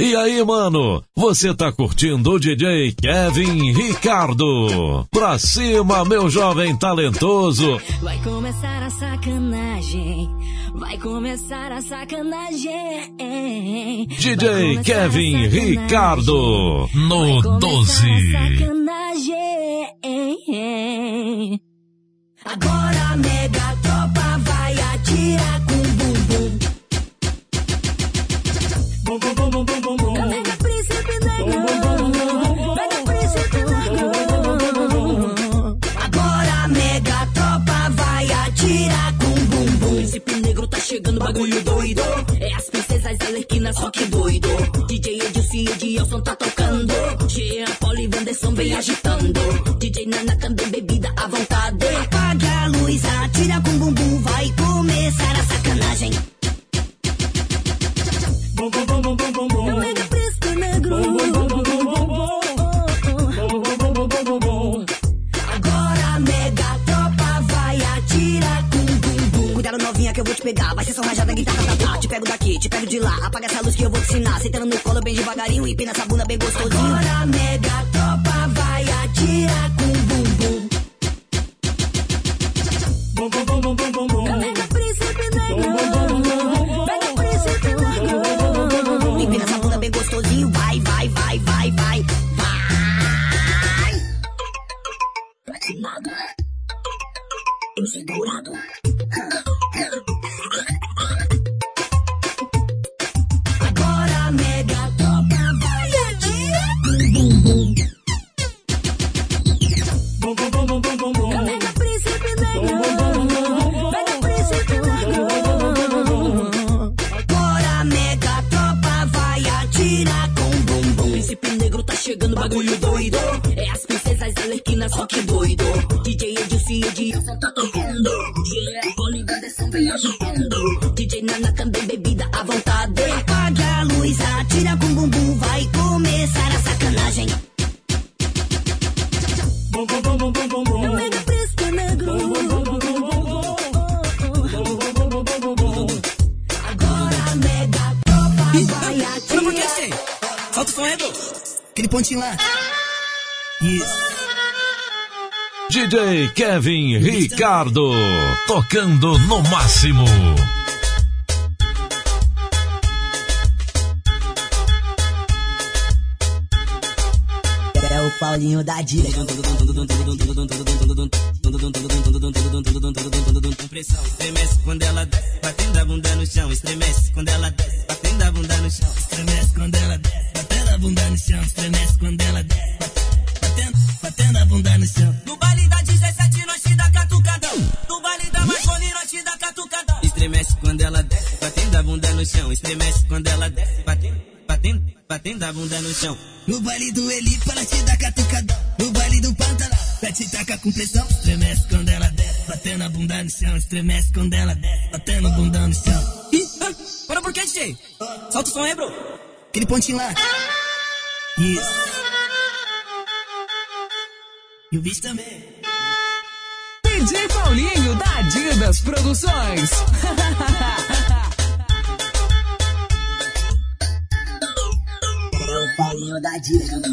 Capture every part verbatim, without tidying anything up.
E aí, mano, você tá curtindo o D J Kevin Ricardo? Pra cima, meu jovem talentoso. Vai começar a sacanagem, vai começar a sacanagem. D J Kevin Ricardo, no doze. Agora a mega tropa vai atirar com bumbum. Bum, bum, bum, bum, bum, bum. Mega príncipe negão, mega príncipe negão. Agora a mega tropa vai atirar com bumbum. Príncipe negro tá chegando, bagulho doido. É as princesas alerquinas, só que doido. D J Edilson e Edilson tá tocando. Jean, Paulo e Wanderson vem agitando. D J Nana também bebida à vontade. Apague a luz, atira com bumbum. Vai começar a sacanagem. Bum, bum, bum, bum, bum, bum. Mega príncipe negro. Bum, bum, bum, bum, bum, bum. Bum, bum, bum, bum, bum, bum. Agora a mega tropa vai atirar com bumbum. Cuidado novinha que eu vou te pegar. Vai ser só rajada, guitarra, tá, tá. Te pego daqui, te pego de lá. Apaga essa luz que eu vou te ensinar. Sentando no colo bem devagarinho. Empina essa bunda bem gostosinho. Agora a mega tropa vai atirar com bumbum. Bum, bum, bum, bum, bum, bum, bum. Mega príncipe negro. Mega príncipe negro. Empina essa bunda bem gostosinho. Vai, vai, vai, vai, vai. Vai. Platinado. Dourado. Agora a mega tropa vai atirar com bumbum. Bum, bum, bum, bum, bum, bum. Mega príncipe negro. Mega príncipe negro. Agora a mega tropa vai atirar com bumbum. Príncipe negro tá chegando, bagulho doido. É as princesas alerquinas, só que doido. D J Edilson e Edilson tá tocando. Jean, Paulo e Wanderson vem agitando. D J Nana também bebida à vontade. Apague a luz, atira com bumbum. Vai começar a sacanagem. Bum, bum, bum, bum, bum, bum. Mega príncipe negro. Agora a mega tropa vai atirar. Por que sei? Solta o som, Edu. Aquele pontinho lá. Isso. D J Kevin Ricardo, tocando no máximo. É o Paulinho da Dira. Pressão, estremece quando ela desce, batendo a bunda no chão. Estremece quando ela desce, batendo a bunda no chão. Estremece quando ela desce, batendo a bunda no chão. Estremece quando ela desce, batendo, batendo a bunda no chão. No baile da dezessete nós te dá catucadão. No baile da Marconi nós te dá catucadão. Estremece quando ela desce, batendo a bunda no chão. Estremece quando ela desce, batendo, batendo, batendo a bunda no chão. No baile do Elipa ela te dá catucadão. No baile do Pantanal ela te taca com pressão. Estremece quando ela desce, batendo a bunda no chão. Estremece quando ela desce, batendo a bunda no chão. Ih, ah, para por que, D J? Solta o som aí, bro. Aquele pontinho lá. Isso. E o bicho também. D J Paulinho da Adidas Produções. É o Paulinho da Dira.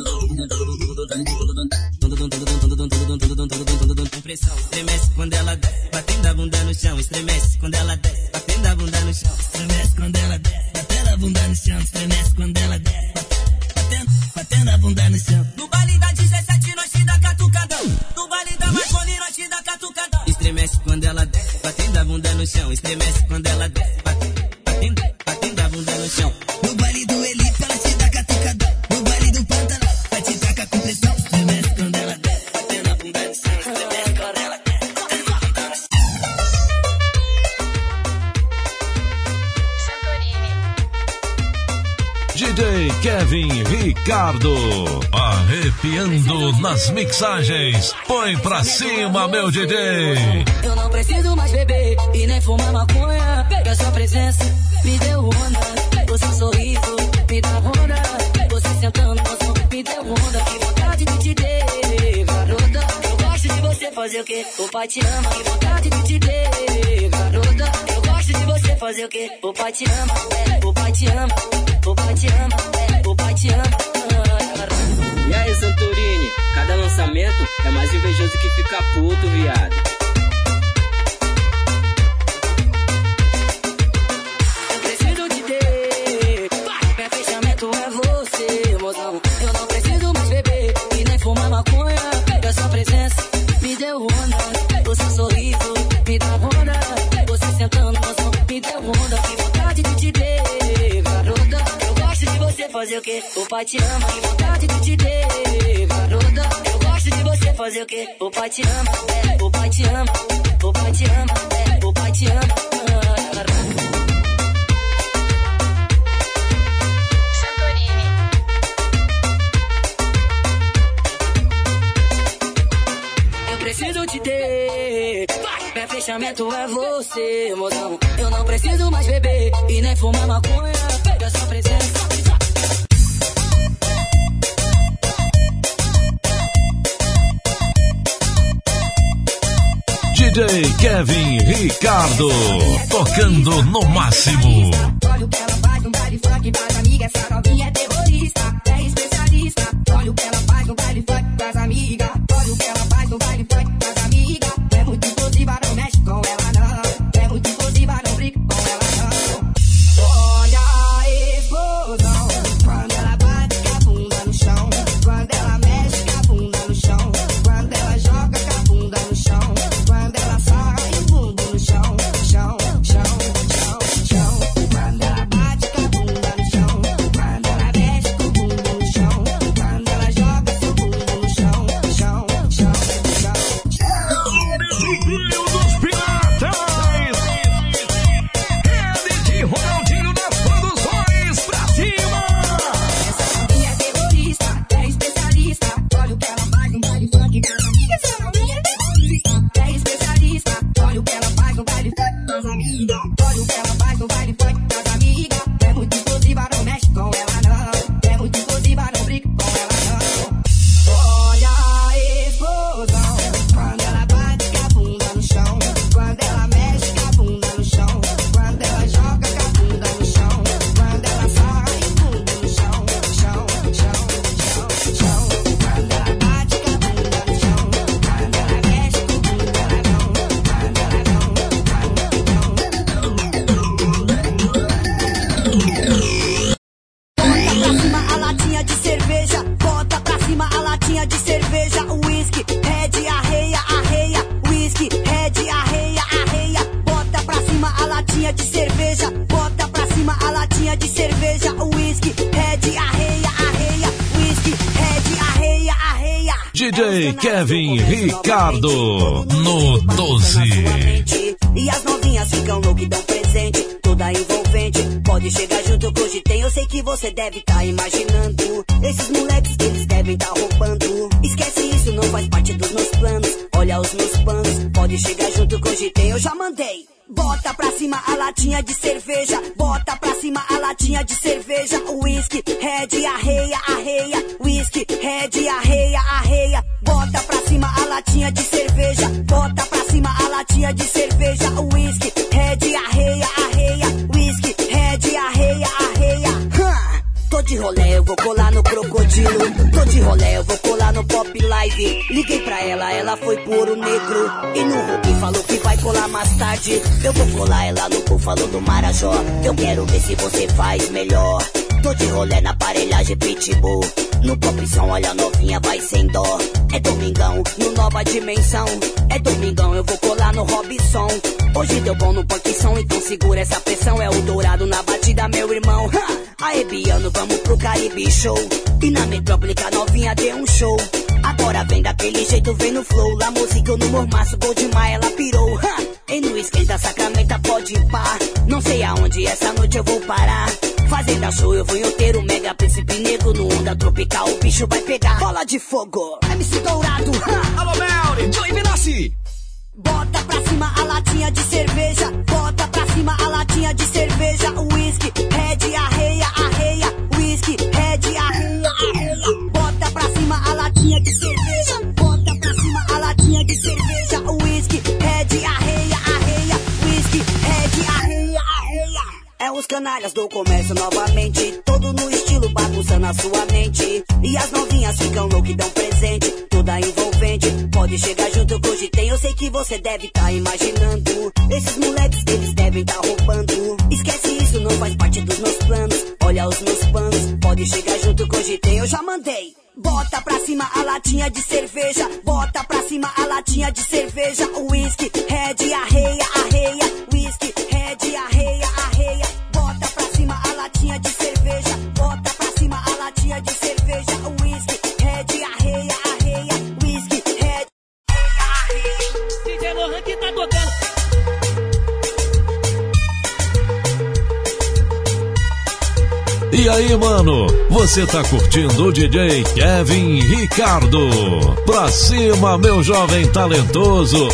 Pressão, estremece quando ela desce, batendo a bunda no chão. Estremece quando ela desce, batendo a bunda no chão. Estremece quando ela desce, batendo a bunda no chão. Estremece quando ela desce, batendo, batendo a bunda no chão. No baile da dezessete nós te dá catucadão. No baile da Marconi nós te dá catucadão. Estremece quando ela desce, batendo a bunda no chão. Estremece quando ela desce, batendo, batendo, batendo a bunda no chão. No baile do Elipa ela te dá catucadão. No baile do Pantanal ela te taca com pressão. Estremece quando ela desce, batendo a bunda no chão. Estremece quando ela desce, batendo a bunda no chão. D J Kevin Ricardo, arrepiando nas mixagens. Põe pra cima, meu D J. Eu não preciso mais beber e nem fumar maconha. Que a sua presença me deu onda. O seu sorriso me dá onda. Você sentando no som me deu onda. Que vontade de te ter, garota. Eu gosto de você fazer o que? O pai te ama. Que vontade de te ter, garota. Eu gosto de você fazer o que? O pai te ama, é, o pai te ama. O pai te ama, é, É mais invejoso que fica puto, viado. Eu preciso te ter. Meu fechamento é você, mozão. Eu não preciso mais beber e nem fumar maconha. A sua presença me deu onda. O seu sorriso me dá onda. Você sentando, mozão, me deu onda. Que vontade de te ter, garota. Eu gosto de você fazer o quê? O pai te ama. Que vontade de te ter, garota. Eu gosto de você fazer o quê? O pai te ama, é, o pai te ama. O pai te ama, é, o pai te ama. Preciso te ter. Meu fechamento é você, mozão. Eu não preciso mais beber e nem fumar maconha. Pega sua presença. D J Kevin Ricardo, tocando no máximo. Olha o que ela faz no baile funk, faz amiga, essa novinha é terrorista, é especialista. Olha o que ela faz no baile funk, faz amiga. Olha o que ela faz no baile funk, faz amiga. É muito explosiva, não mexe com ela não. É muito explosiva, não brinca com ela não. Olha a explosão, quando ela bate com a bunda no chão. Quando ela mexe com a bunda no chão. Quando ela joga com a bunda no chão. Quando ela sai o bundo no chão, chão, chão, chão, chão. Quando ela bate com a bunda no chão. Quando ela mexe com o bundo no chão. Quando ela joga seu bundo no chão, chão, chão, chão, chão. Rio dos Piratas, Rede de Ronaldinho nas produções, pra cima. Essa novinha é terrorista, é especialista. Olha o que ela faz no baile funk das amigas. Essa novinha é terrorista, é especialista. Olha o que ela faz no baile funk das amigas. Olha o que ela faz no baile funk das amigas. É muito explosiva, não mexe com ela não. É muito explosiva, não brinca com ela não. Olha a explosão, quando ela bate com a bunda no chão. Quando ela mexe com a bunda no chão. Quando ela joga com a bunda no chão. Quando ela sai o bundo no chão, chão, chão, chão, chão. Quando ela bate com a bunda no chão. Quando ela mexe com o bundo ela não. Quando ela não, Bota pra cima a latinha de cerveja, bota pra cima a latinha de cerveja, whisky, red, arreia, arreia, whisky, red, arreia, arreia, bota pra cima a latinha de cerveja, bota pra cima a latinha de cerveja, whisky, red, arreia, arreia, whisky, red, arreia, arreia. D J Kevin Ricardo, no doze. E as novinhas ficam loucas e dão presente, toda envolvente. Pode chegar junto que hoje tem, eu sei que você deve tá imaginando. Esses moleques que eles devem tá roubando. Esquece isso, não faz parte dos meus planos. Olha os meus planos, pode chegar junto que hoje tem, eu já mandei. Bota pra cima a latinha de cerveja, bota pra cima a latinha de cerveja, whisky, red, arreia, arreia, whisky, red, arreia, arreia. Bota pra cima a latinha de cerveja, bota pra cima a latinha de cerveja, whisky, red, arreia, arreia, whisky, red, arreia, arreia. Hã? Tô de rolê, eu vou colar no crocodilo. Tô de rolê, eu vou colar no Pop Live. Liguei pra ela, ela foi por Ouro Negro. E no Rubi falou que vai colar mais tarde. Eu vou colar ela no Búfalo do Marajó. Eu quero ver se você faz melhor. Tô de rolê na aparelhagem Pitbull. No Popzão, olha a novinha, vai sem dó. É domingão, no Nova Dimensão. É domingão, eu vou colar no Robson. Hoje deu bom no punkção, então segura essa pressão. É o dourado na batida, meu irmão. Ha! Aê, Biano, vamos pro Caribe Show. E na metrópole que a novinha deu um show. Agora vem daquele jeito, vem no flow. La música no mormaço, gol demais, ela pirou. Ha! E no esquenta, Sacramento, pode ir pá. Não sei aonde essa noite eu vou parar. Fazenda show, eu vou em Outeiro, Mega Príncipe Negro. No Onda Tropical, o bicho vai pegar. Bola de fogo, M C Dourado. Ha! Alô, Mel, Joey Minassi. Bota pra cima a latinha de cerveja, bota pra cima a latinha de cerveja, whisky, red, arreia, arreia, whisky, red, arreia, arreia. Bota pra cima a latinha de cerveja, bota pra cima a latinha de cerveja, whisky, red, arreia, arreia, whisky, red, arreia, arreia. É os canalhas do comércio novamente, todo no estilo bagunçando na sua mente. E as novinhas ficam loucas e dão presente, toda envolvente. Pode chegar junto com o Gitem, eu sei que você deve tá imaginando. Esses moleques, eles devem tá roubando. Esquece isso, não faz parte dos meus planos. Olha os meus panos, pode chegar junto com o Gitem, eu já mandei. Bota pra cima a latinha de cerveja, bota pra cima a latinha de cerveja. Whisky, red, arreia, arreia. Whisky, red, arreia, arreia. Bota pra cima a latinha de cerveja, bota pra cima a latinha de cerveja. Whisky, red, arreia, arreia. Whisky, red, arreia. D J Lohan que tá tocando. E aí, mano, você tá curtindo o D J Kevin Ricardo? Pra cima, meu jovem talentoso.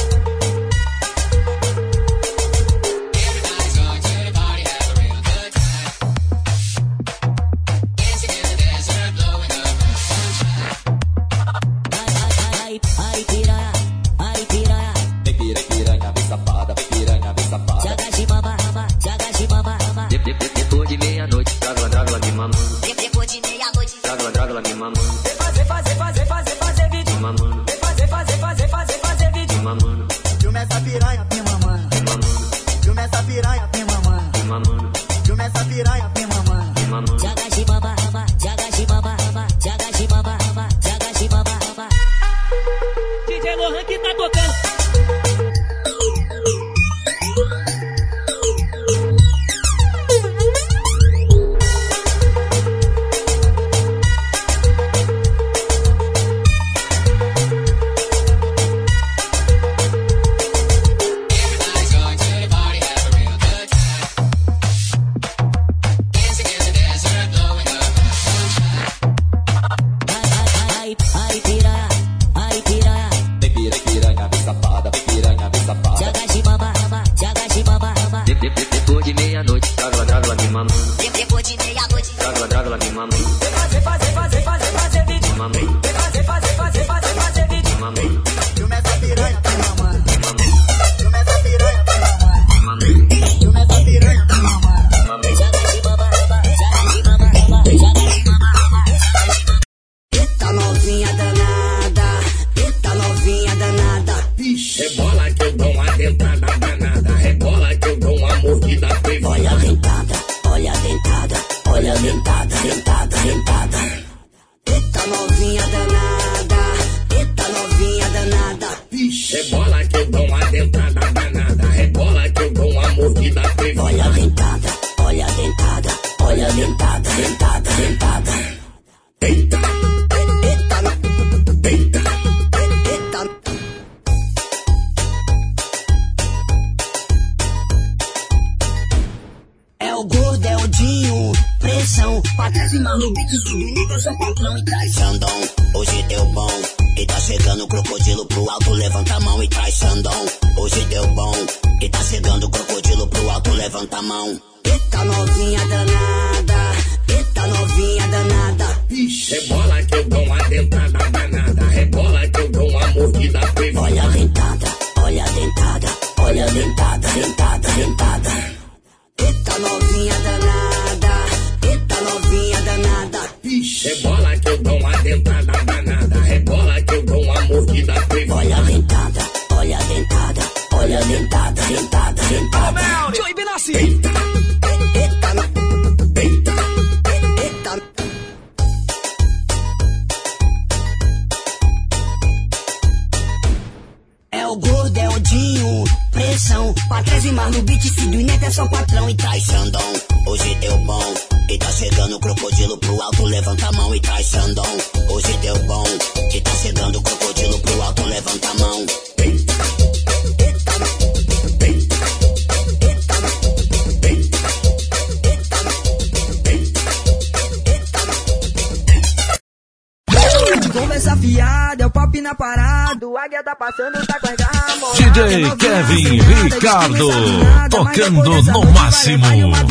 D J Kevin Ricardo, tocando no máximo.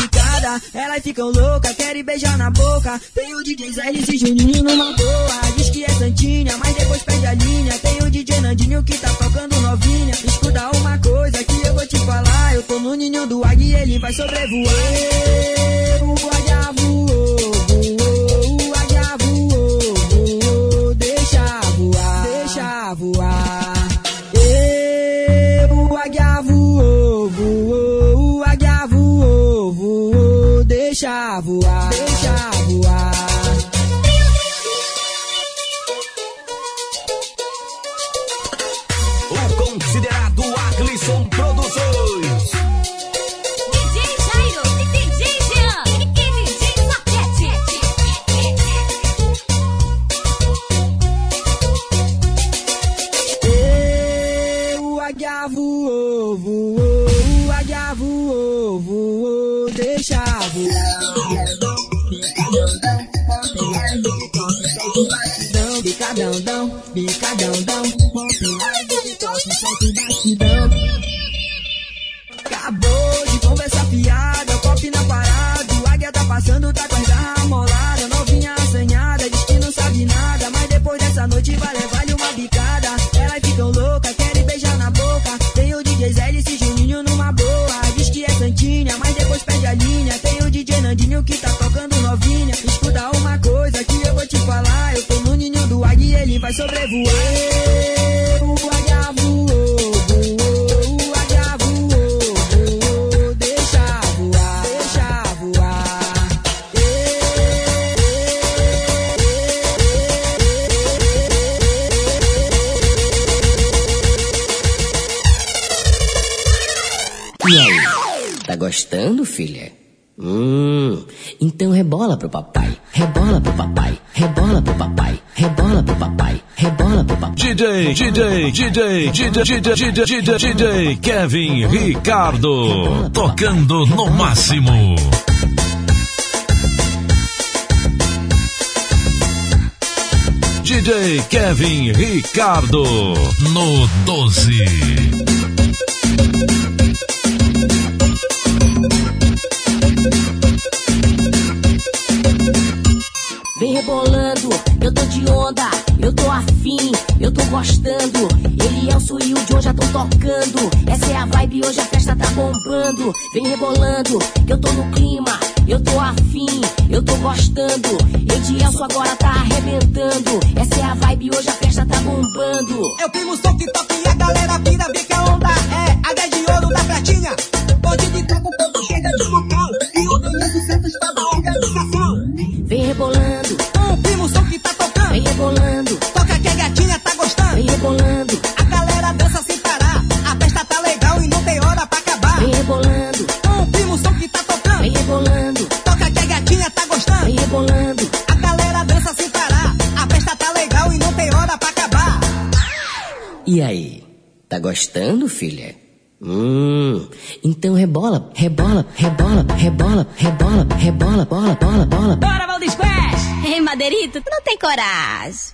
Elas ficam loucas, querem beijar na boca. Tem o D J Zé e Juninho numa boa. Diz que é santinha, mas depois perde a linha. Tem o D J Nandinho que tá tocando novinha. Escuta uma coisa que eu vou te falar. Eu tô no ninho do águia e ele vai sobrevoar. O águia voou, voou, o águia solto batidão. Bicadão, dão, bicadão, dão. Pop live de toque, solto batidão. Acabou de conversar fiada, copo na parada. O águia tá passando, tá com as garras amoladas. Novinha assanhada, diz que não sabe nada. Mas depois dessa noite vai levar-lhe uma bicada. Elas ficam loucas, querem beijar na boca. Tem o D J Zé e Juninho numa boa. Diz que é santinha, mas depois perde a linha. Tem o D J Nandinho que tá tocando novinha. Escuta uma coisa que eu vou te falar. Eu tô no ninho do águia e ele vai sobrevoar. O águia voou, voou, o águia voou, voou. Deixa voar, deixa voar. E aí, tá gostando, filha? Hum, então rebola pro papai, rebola pro papai, rebola pro papai, rebola pro papai, rebola pro papai. D J, D J, D J, D J, D J, D J, D J Kevin Ricardo, tocando no máximo. D J Kevin Ricardo, no doze. Vem rebolando, eu tô de onda, eu tô afim, eu tô gostando. Ele é o Su e o John já tão tocando. Essa é a vibe, hoje a festa tá bombando. Vem rebolando, que eu tô no clima, eu tô afim, eu tô gostando. Edielso agora tá arrebentando. Essa é a vibe, hoje a festa tá bombando. Eu primo som que toca e a galera vira, vê que a onda é a dez de ouro da pratinha. Pode de toco, o povo chega de local e o Denilson Santos tá na organização. Vem rebolando, o primo som que tá tocando. Vem rebolando, toca que a gatinha tá gostando. Vem rebolando, a galera dança sem parar. A festa tá legal e não tem hora pra acabar. Vem rebolando, o primo som que tá tocando. Vem rebolando, toca que a gatinha tá gostando. Vem rebolando, a galera dança sem parar. A festa tá legal e não tem hora pra acabar. E aí, tá gostando, filha? Hum, então rebola, rebola, rebola, rebola, rebola, rebola, bola, bola, bola. Bora, Valdes Pés! Ei, Madeirito, tu não tem coragem.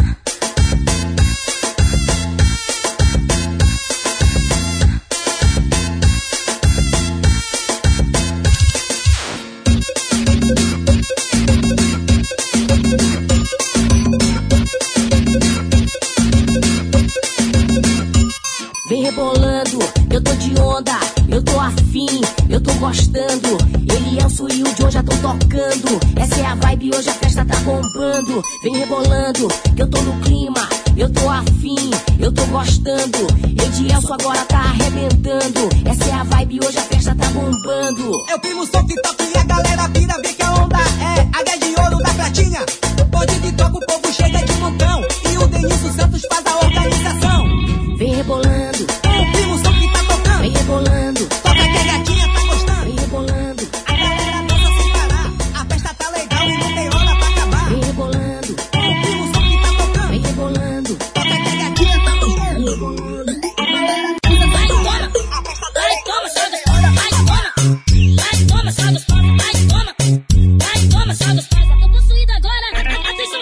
Vem rebolando, eu tô de onda, eu tô afim, eu tô gostando. Ele é o Su e o John já tão tocando. Essa é a vibe, hoje a festa tá bombando. Vem rebolando, que eu tô no clima, eu tô afim, eu tô gostando. Edielso agora tá arrebentando. Essa é a vibe, hoje a festa tá bombando. Eu primo som que toca e a galera vira, vê que a onda é a dez de ouro da pratinha. Pode de toco, o povo chega de montão e o Denilson Santos faz a organização. Vem rebolando, o primo som que tá tocando. Vem rebolando, toca que a gatinha tá gostando. Vem rebolando, a galera dança sem parar. A festa tá legal e não tem hora pra acabar. Vem rebolando, o primo som que tá tocando. Vem rebolando, toca que a gatinha tá gostando. A galera dança sem parar. A festa tá legal e não tem hora pra acabar. Vai, toma, só dos pais, vai, toma. Vai, toma, só dos pais. Eu tô possuído agora. Atenção,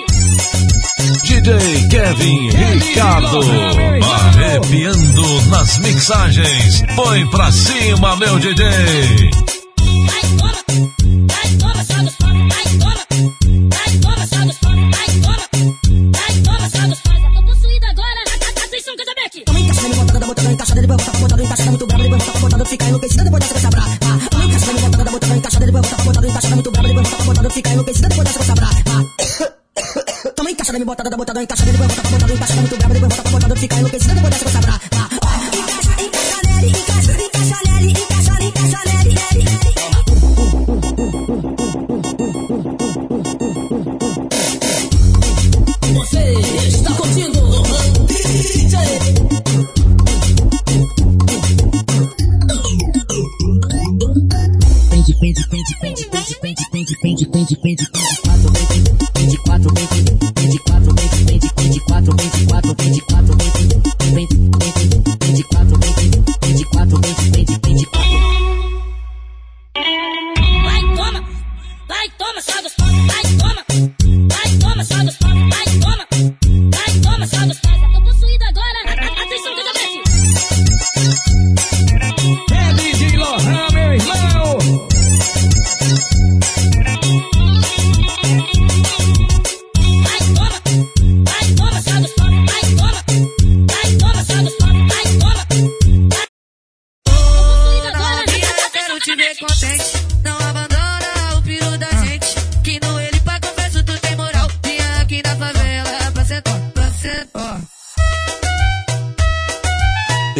D J Kevin Ricardo, arrepiando nas mixagens. Põe pra cima, meu D J. vai, toma, vai, toma, só dos pais, vai, toma. Vai, toma, só dos pais, vai, toma. Vai, toma, só dos pais. Eu tô possuído agora. Atenção, Casabeck. Toma encaixada, me botada, botada, encaixada, depois botada, botada, encaixada, muito brava, depois botada, botada, fica enlouquecida, depois dessa coisa brava. Toma encaixada, me botada, botada, encaixada, depois botada, botada, encaixada, muito brava, depois botada, botada, fica enlouquecida, depois dessa coisa brava. Toma encaixada, me botada, botada, encaixada, depois botada, botada, encaixada, muito brava, depois botada, botada, fica enlouquecida, depois dessa coisa brava. Encaixa, encaixa nele, encaixa, encaixa nele, encaixa, encaixa nele, nele. Você está curtindo D J Pende, pende, pende, pende, pende, pende, pende, pende, pende, pende, pende, quatro, pende, quatro, pende, pende, pende, quatro, pende, quatro, pende, quatro, pende, pende, pende, pende, quatro, pende, pende, quatro, pende, pende, pende, quatro. Vai, toma, vai, toma, só dos pais, vai, toma. Vai, toma, só dos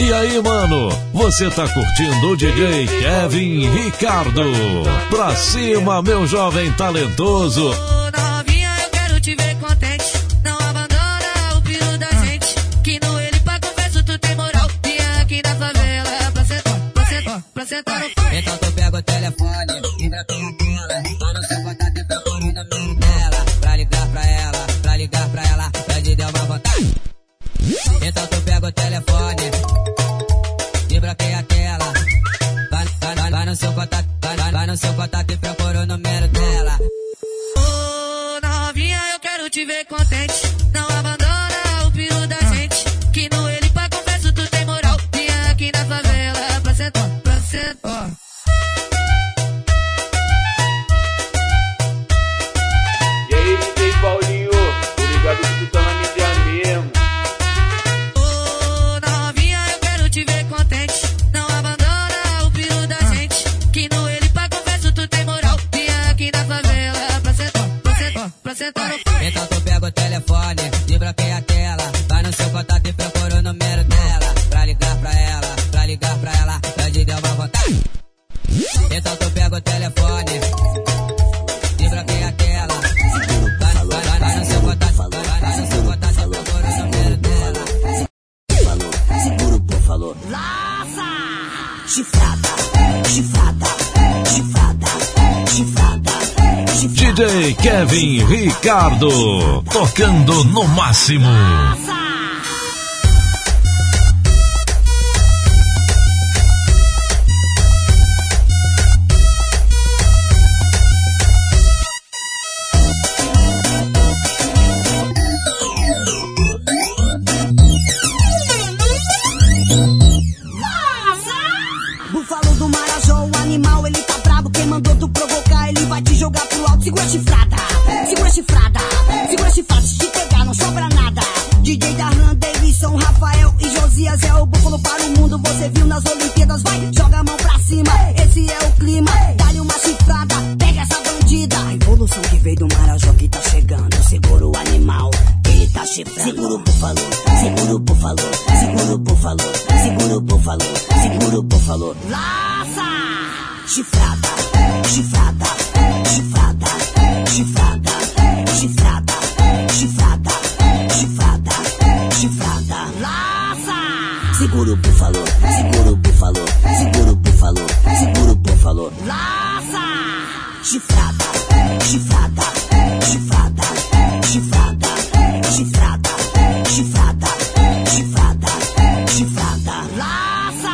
E aí, mano, você tá curtindo o D J Kevin Ricardo? Pra cima, meu jovem talentoso. Novinha, eu quero te ver contente. Não abandona o filho da gente. Que no ele pra confesso tu tem moral. Vinha aqui na favela pra sentar, pra sentar, pra sentar no pé. Então tu pega o telefone, vibra com a tela. Tá no seu contato e procura o número dela. Pra ligar pra ela, pra ligar pra ela, pra te dar uma vontade. Então tu pega o telefone, vibra quem é aquela. Vai, vai, vai, vai no seu contato, vai, vai, vai no seu contato e procura o número dela. Ô, novinha, eu quero te ver contente. Não abandona o filho da gente. Que no ele pra confesso tu tem moral. Vinha aqui na favela pra sentar, pra sentar. E aí, D J Paulinho, tô ligado que tu tá na mídia mesmo. Ô, novinha, eu quero te ver contente. Não abandona o filho da gente. Que no ele pra confesso tu tem moral. Vinha aqui na favela pra sentar, pra sentar, pra sentar no pé. Então tu pega o telefone, vibra quem é aquela. Vai no seu contato e procura o número dela. Pra ligar pra ela, pra ligar pra ela, pra te dar uma vontade. Então tu pega o telefone, vibra quem é aquela. Vai, vai, vai, vai no seu contato, vai, vai no seu contato e procura o número dela. Falou, segura o pô, falou. Laça! Chifrada, chifrada, chifrada, chifrada, chifrada. D J Kevin Ricardo, tocando no máximo. Búfalo do Marajó, o animal, ele tá brabo. Quem mandou tu provocar, ele vai te jogar pro alto. Segura a chifrada, segura a chifrada, segura a chifrada. Se te pegar, não sobra nada. D J Darlan, Davidson, Rafael e Josias é o búfalo para o mundo. Você viu nas Olimpíadas, vai, joga a mão pra cima. Esse é o clima, dá-lhe uma chifrada, pega essa bandida. A evolução que veio do Marajó que tá chegando. Segura o animal, ele tá chifrando. Segura o búfalo, segura o búfalo, segura o búfalo, segura o búfalo, segura o búfalo. Laça! Chifrada, chifrada, chifrada, chifrada, chifrada, chifrada, chifrada, chifrada. Laça! Segura o búfalo, segura o búfalo, segura o búfalo, segura o búfalo. Laça! Chifrada, chifrada, chifrada, chifrada, chifrada, chifrada, chifrada, chifrada. Laça!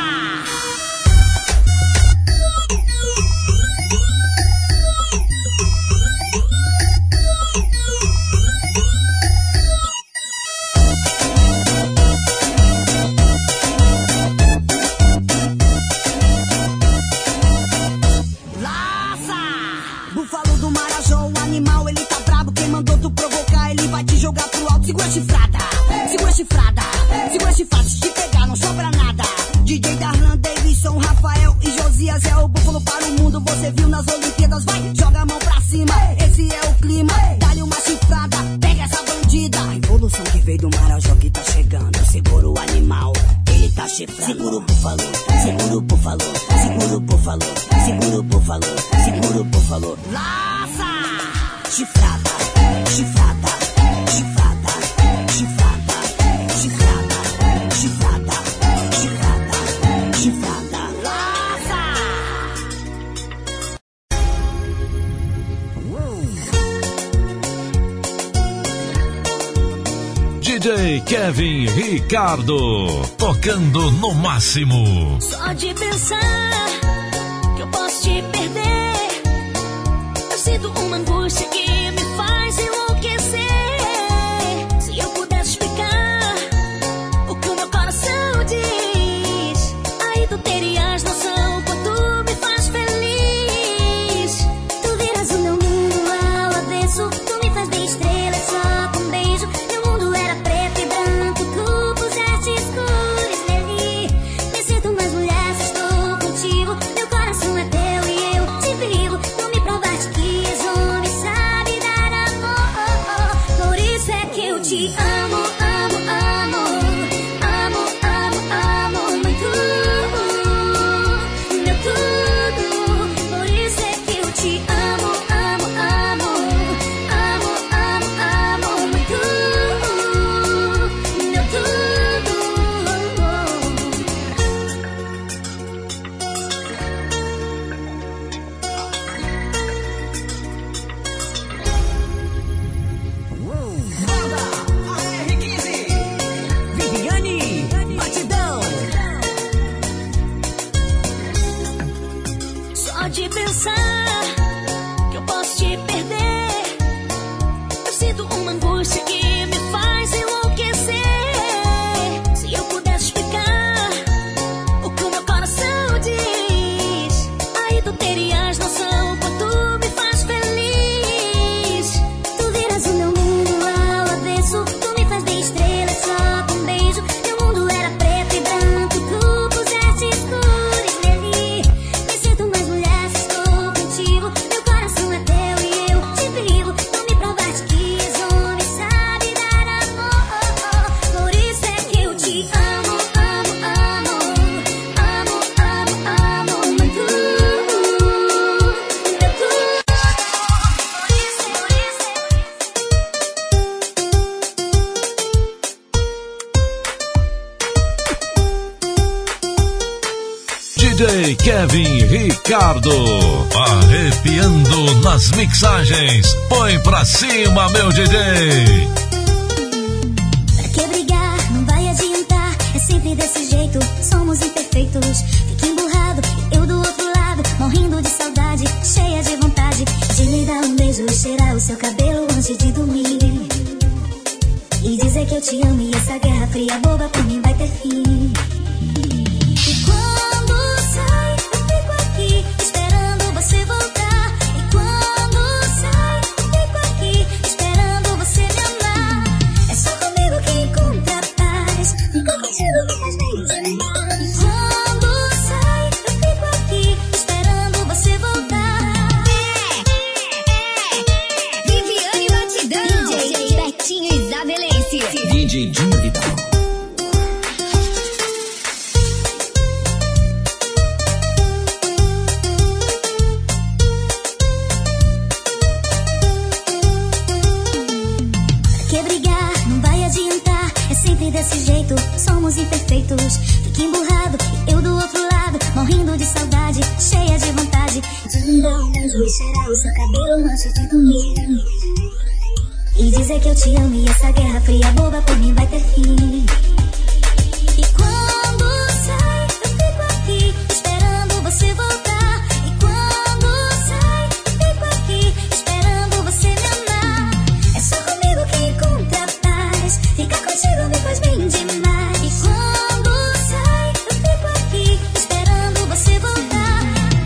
Búfalo do Marajó, o animal, ele tá brabo. Quem mandou tu provocar, ele vai te jogar pro alto. Segura a chifrada, segura a chifrada, segura a chifrada. Se te pegar, não sobra nada. D J Darlan, Davidson, Rafael e Josias é o búfalo para o mundo. Você viu nas Olimpíadas, vai, joga a mão pra cima. Esse é o clima, dá-lhe uma chifrada, pega essa bandida. A evolução que veio do Marajó que tá chegando. Segura o animal, ele tá chifrando. Segura o búfalo, segura o búfalo, segura o búfalo, segura o búfalo, segura o búfalo. Laça! Chifrada, chifrada, chifrada, chifrada, chifrada, chifrada, chifrada, chifrada. Laça! D J Kevin Ricardo, tocando no máximo. Só de pensar que eu posso te perder, eu sinto uma angústia que me faz enlouquecer. Se eu pudesse explicar o que o meu coração diz, aí tu terias noção quanto me faz feliz. Tu viras o meu mundo ao avesso, tu me faz bem estrela só com um beijo. Meu mundo era preto e branco, tu puseste cores nele. Me sinto mais mulher se estou contigo. Meu coração é teu e eu sempre vivo. Tu me provaste que és homem, sabe dar amor. Por isso é que eu te amo, amo, amo. Amo, amo, amo. sinto uma angústia que me faz enlouquecer. Se eu pudesse explicar o que o meu coração diz, aí tu terias noção quanto me faz feliz. Tu viras o meu mundo ao avesso, tu me faz ver estrelas só com um beijo. Meu mundo era preto e branco, tu puseste cores nele. Me sinto mais mulher se estou contigo. Meu coração é teu e eu te vivo. Tu me provaste que és homem, sabe dar amor. Por isso é que eu te amo, amo, amo. Amo, amo, amo, mas tu, meu tu. Por isso, por isso. D J Kevin Ricardo, arrepiando nas mixagens. Põe pra cima, meu D J. Pra que brigar? Não vai adiantar. É sempre desse jeito, somos imperfeitos. Fica emburrado, eu do outro lado, morrendo de saudade, cheia de vontade de lhe dar um beijo e cheirar o seu cabelo antes de dormir. E dizer que eu te amo e essa guerra fria boba por mim vai ter fim. E quando sai, eu fico aqui esperando você voltar. E quando sai, eu fico aqui esperando você me amar. É só comigo que encontra paz. Ficar contigo me faz bem. E quando sai, eu fico aqui esperando você voltar. Viviane Batidão, D J Betinho Isabelense, D J Dinho Vidal. que brigar? Não vai adiantar. É sempre desse jeito, somos imperfeitos. Fica emburrado, e eu do outro lado, morrendo de saudade, cheia de vontade de lhe dar um beijo e cheirar o seu cabelo antes de dormir. E dizer que eu te amo e essa guerra fria boba por mim vai ter fim. E quando sai, eu fico aqui esperando você voltar. E quando sai, eu fico aqui esperando você me amar. É só comigo que encontra paz. Ficar contigo me faz bem demais. E quando sai, eu fico aqui esperando você voltar.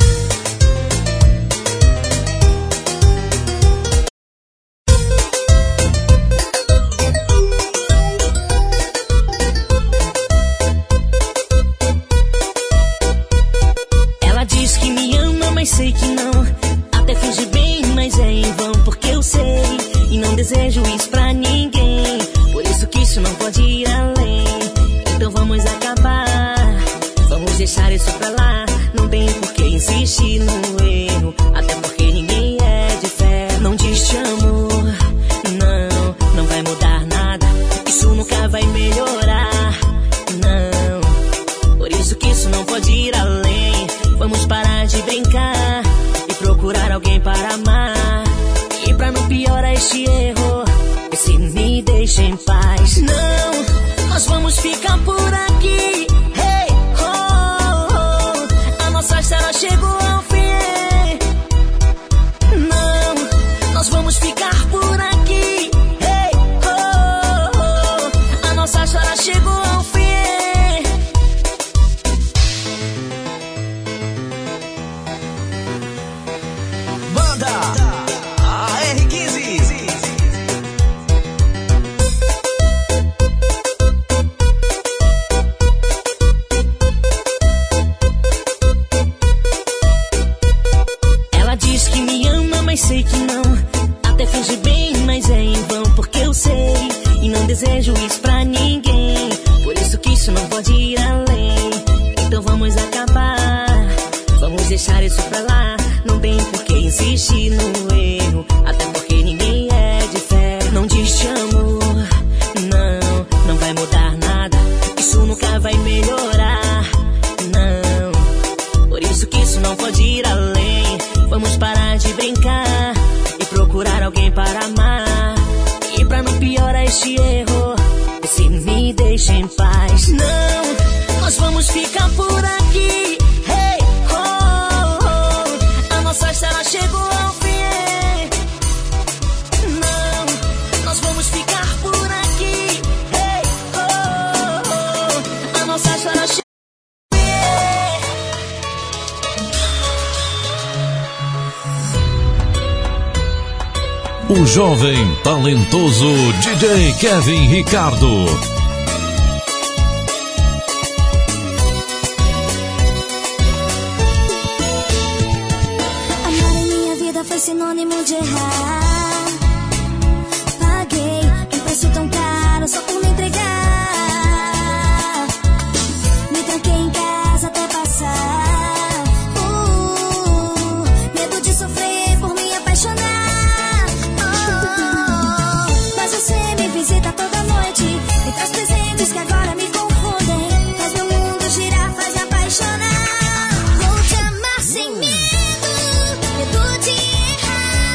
Ela diz que me ama, mas sei que não. Até finge bem, mas é em vão, porque eu sei e não desejo isso pra ninguém. Por isso que isso não pode ir além. Então vamos acabar, vamos deixar isso pra lá. Não tem por que insistir no erro, até porque ninguém é de fé. Não diz te amo, não, não vai mudar nada. Isso nunca vai melhorar, não. Por isso que isso não pode ir além. Vamos parar de brincar e procurar alguém para amar. E pra não piorar este erro, vê se me deixa em paz. Não, nós vamos ficar por aqui. Hey, oh, oh, a nossa história chegou ao fim. Não, nós vamos ficar por aqui. Hey, oh, oh, a nossa história chegou ao fim. Banda A R quinze. Ela diz que me ama, mas sei que não. Até finge bem, mas é em vão, porque eu sei e não desejo isso pra ninguém. Por isso que isso não pode ir além. Então vamos acabar, vamos deixar isso pra lá. Não tem por que insistir no erro, até porque ninguém é de fé. Não diz te amo, não, não vai mudar nada. Isso nunca vai melhorar, não. Por isso que isso não pode ir além. Vamos parar de brincar e procurar alguém para amar. E pra não piorar este erro, vê se me deixa em paz. Não, nós vamos ficar por aqui. Hey, oh, oh, a nossa história chegou ao fim. Não, O jovem talentoso D J Kevin Ricardo. Amar em minha vida foi sinônimo de errar. Paguei um preço tão caro só por me entregar. Me tranquei em casa até passar. Uh, medo de sofrer por me apaixonar. Oh, mas você me visita toda noite e traz presentes que agora me confundem. Faz meu mundo girar, faz me apaixonar. Vou te amar sem medo, medo de errar.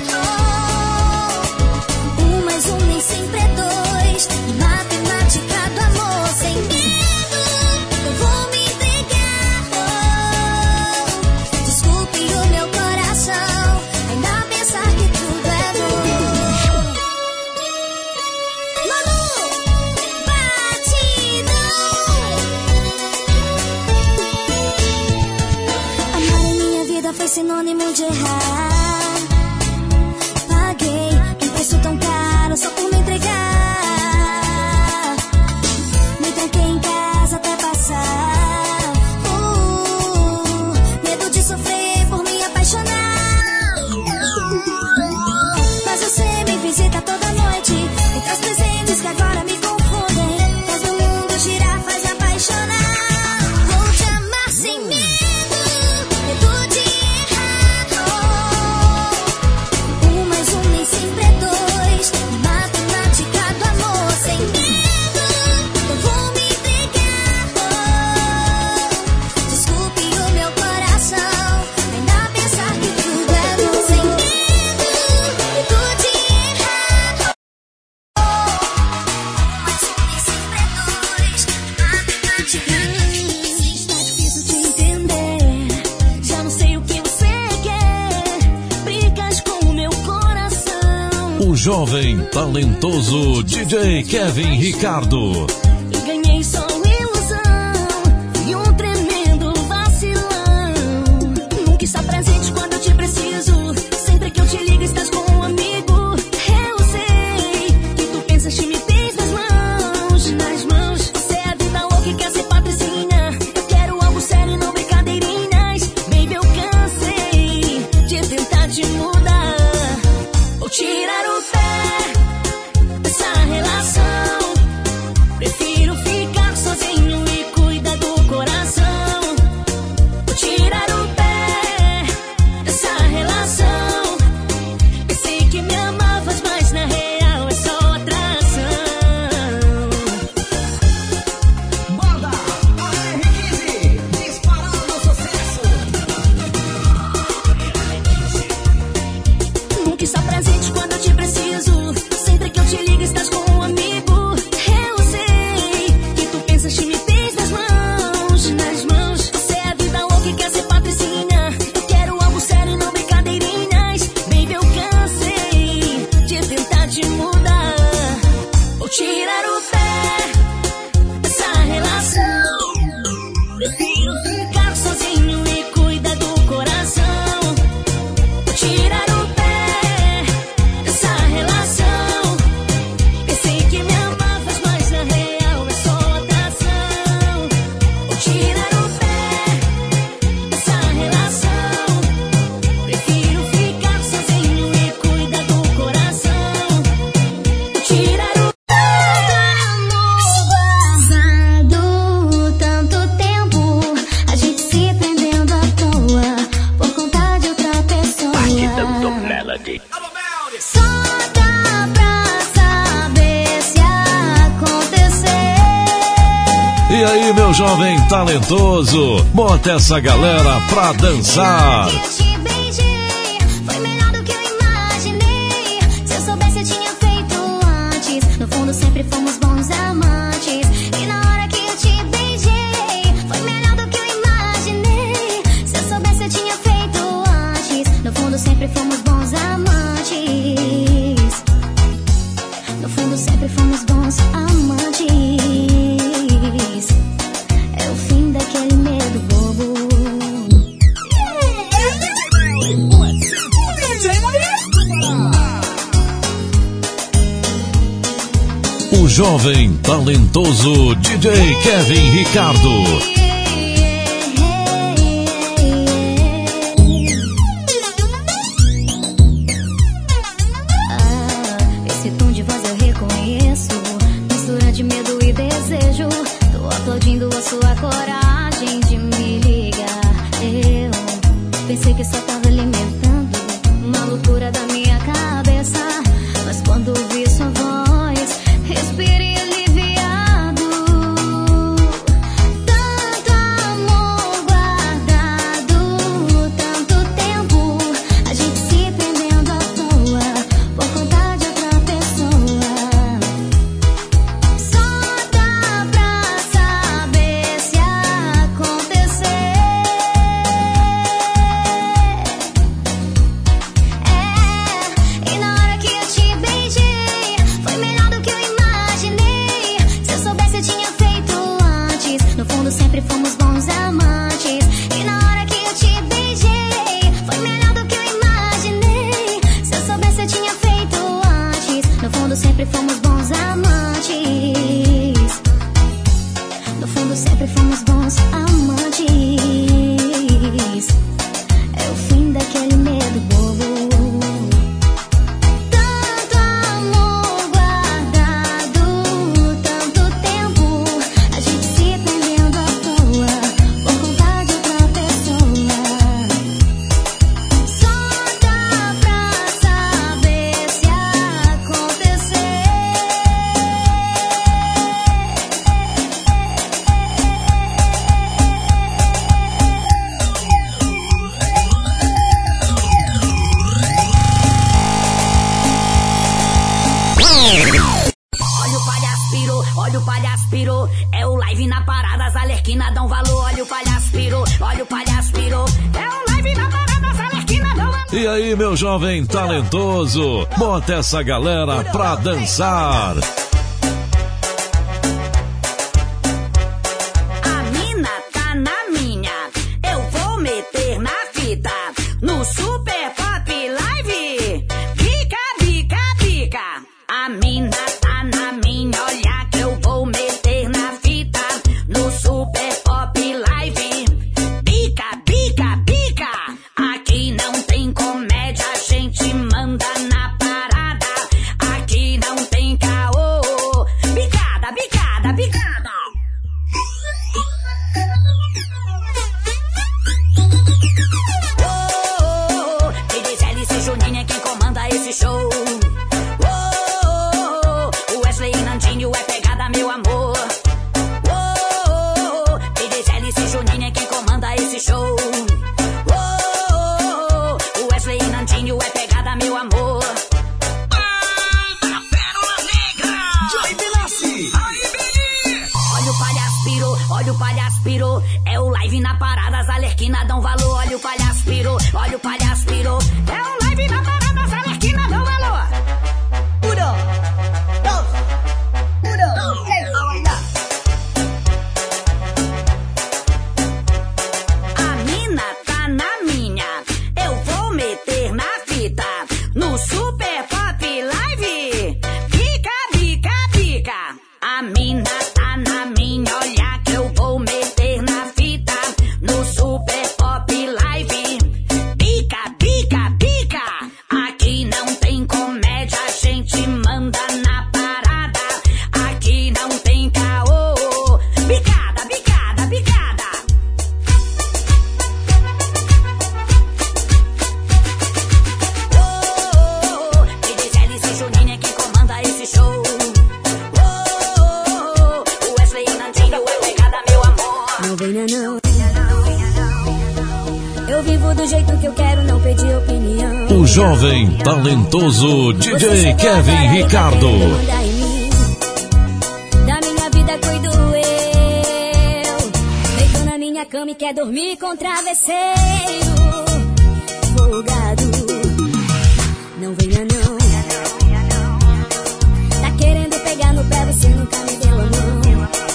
Oh, um mais um nem sempre é dois. Matemática do amor sem medo, eu vou me entregar. Oh, desculpe o meu coração ainda pensar que tudo é dor. Manu, batidão. Amar em minha vida foi sinônimo de errar. Paguei um preço tão caro só por me entregar. Me tranquei em casa até passar. Uh, medo de sofrer por me apaixonar. Mas você me visita toda noite e traz presentes que agora me confundem. Faz meu mundo girar, faz me apaixonar. Vou te amar sem medo, medo de errar. Oh, um mais um nem sempre é dois. Matemática do amor sem medo, eu vou me entregar. Oh, desculpe o meu coração ainda pensar que tudo é dor. Sem medo, medo de errar. Oh, mas um nem sempre é dois. Matemática. Está difícil de entender. Já não sei o que você quer. Brigas com o meu coração. O jovem talentoso D J Kevin Ricardo. E ganhei só ilusão. Fui um tremendo vacilão. Nunca está presente quando eu te preciso. Sempre que eu te ligo estás com um amigo. Eu sei que tu pensas que me tens nas mãos. Nas mãos. Você é a vida louca e quer ser patricinha. Eu quero algo sério e não brincadeirinhas. Baby, eu cansei de tentar te mudar ou tirar o pé dessa relação. Prefiro ficar sozinho e cuidar do coração. Vou tirar o pé dessa relação. Pensei que me amavas, mas na real é só atração. Banda A R quinze, disparando sucesso. Nunca está presente quando eu te preciso. Sempre que eu te ligo estás com um amigo. Eu sei que tu pensas que me tens nas mãos. Nas mãos. Você é a vida louca e quer ser patricinha. Eu quero algo sério e não brincadeirinhas. Baby, eu cansei de tentar te mudar ou tirar o pé dessa relação. Prefiro ficar sozinho e cuidar do coração. Vou tirar o pé dessa relação. Pensei que me amavas, mas na real é só atração. Vou tirar o pé dessa relação. Prefiro ficar sozinho e cuidar do coração. Vou tirar o pé. Amor vazando tanto tempo, a gente se prendendo à toa por conta de outra pessoa. Só dá pra saber se acontecer. E aí, meu jovem talentoso, bota essa galera pra dançar. Que te beijei foi melhor do que eu imaginei. Se eu soubesse eu tinha feito antes. No fundo sempre fomos bons amantes. E na hora que eu te beijei foi melhor do que eu imaginei. Se eu soubesse eu tinha feito antes. No fundo sempre fomos bons amantes. No fundo sempre fomos bons amantes. É o fim daquele medo bobo. O jovem talentoso D J Kevin Ricardo. Aplaudindo a sua coragem de me ligar. Eu pensei que só tava alimentando uma loucura da minha cabeça, mas quando ouvi sua voz, respirei aliviado. Tanto amor guardado, tanto tempo, a gente se prendendo à toa por conta de outra pessoa. Só dá pra saber se acontecer. É, e na hora que eu te beijei, foi melhor do que eu imaginei. Se eu soubesse eu tinha feito antes. No fundo sempre fomos bons amantes. E na hora que eu te beijei, foi melhor do que eu imaginei. Se eu soubesse eu tinha feito antes. No fundo sempre fomos bons amantes. No fundo sempre fomos bons amantes. É o fim daquele medo bobo. Tanto amor guardado, tanto tempo, a gente se prendendo à toa por conta de outra pessoa. Só dá pra saber se acontecer. Olha o palhaço pirou, olha o palhaço pirou. É o live na parada, as alerquinas dão valor. Olha o palhaço pirou, olha o palhaço pirou. É o live na parada, as alerquinas dão valor. E aí, meu jovem talentoso, bota essa galera pra dançar. A mina tá na minha, eu vou meter na fita. No Super Pop Live, pica, pica, pica. A mina tá na minha, olha que eu vou meter na fita. No Super Pop Live, pica, pica, pica. Aqui não tem comédia, a gente manda na parada. Aqui não tem caô. Picada, picada, picada. Oh, oh, oh. D J Zé e Juninho quem comanda esse show. O Wesley e Nandinho é pegada, meu amor. Oh, oh, oh. D J Zé e Juninho é quem comanda esse show. Oh, oh, oh. O Wesley e Nandinho é pegada, meu amor. Olha o palhaço pirou, olha o palhaço pirou. É o live na parada, as alerquinas dão valor. Olha o palhaço pirou, olha o palhaço pirou. É o live na parada, as alerquinas dão valor. Uno, dos, uno, tres, a bailar. A mina tá na minha, eu vou meter na fita. No Super Pop Live, pica, pica, pica. A mina tá na minha, olha que eu vou meter na fita. No Super Pop Live, pica, pica, pica. Aqui não tem comédia, a gente manda na parada. Aqui não tem caô. Picada, picada, picada. Oh, oh, oh. D J Zé e Juninho é quem comanda esse show. Oh, oh, oh. O Wesley e Nandinho é pegada, meu amor. Não venha não, eu vivo do jeito que eu quero, não pedi opinião. O jovem talentoso D J Kevin Ricardo. Manda em mim, da minha vida cuido eu. Deito na minha cama e quer dormir com travesseiro folgado. Não venha não, tá querendo pegar no pé, você nunca me deu a mão.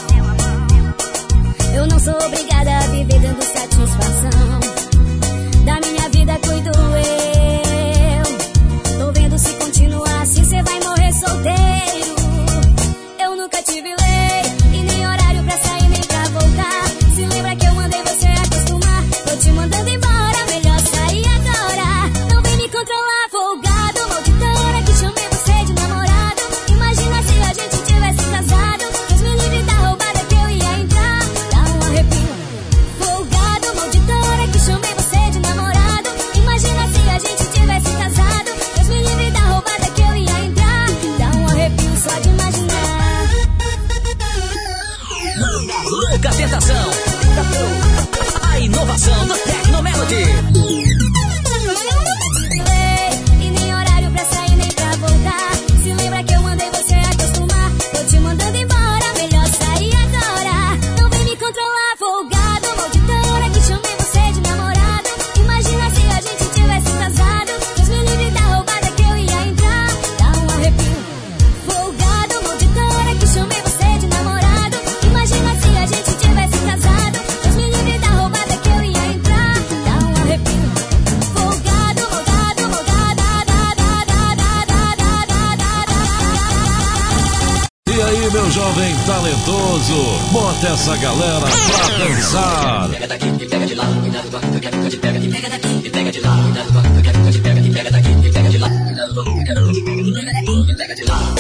Eu não sou obrigada a viver dando satisfação. Da minha vida cuido eu. Tô vendo se continuar assim cê vai morrer solteiro. Eu aí, meu jovem talentoso, bota essa galera pra dançar. Pega daqui e pega de lá, cuidado com a que eu quero que eu te pega aqui. Pega daqui e pega de lá, cuidado com a que eu quero que eu te pega aqui. Pega daqui e pega de lá, cuidado com a que eu quero que eu te pega aqui. Pega daqui e pega de lá.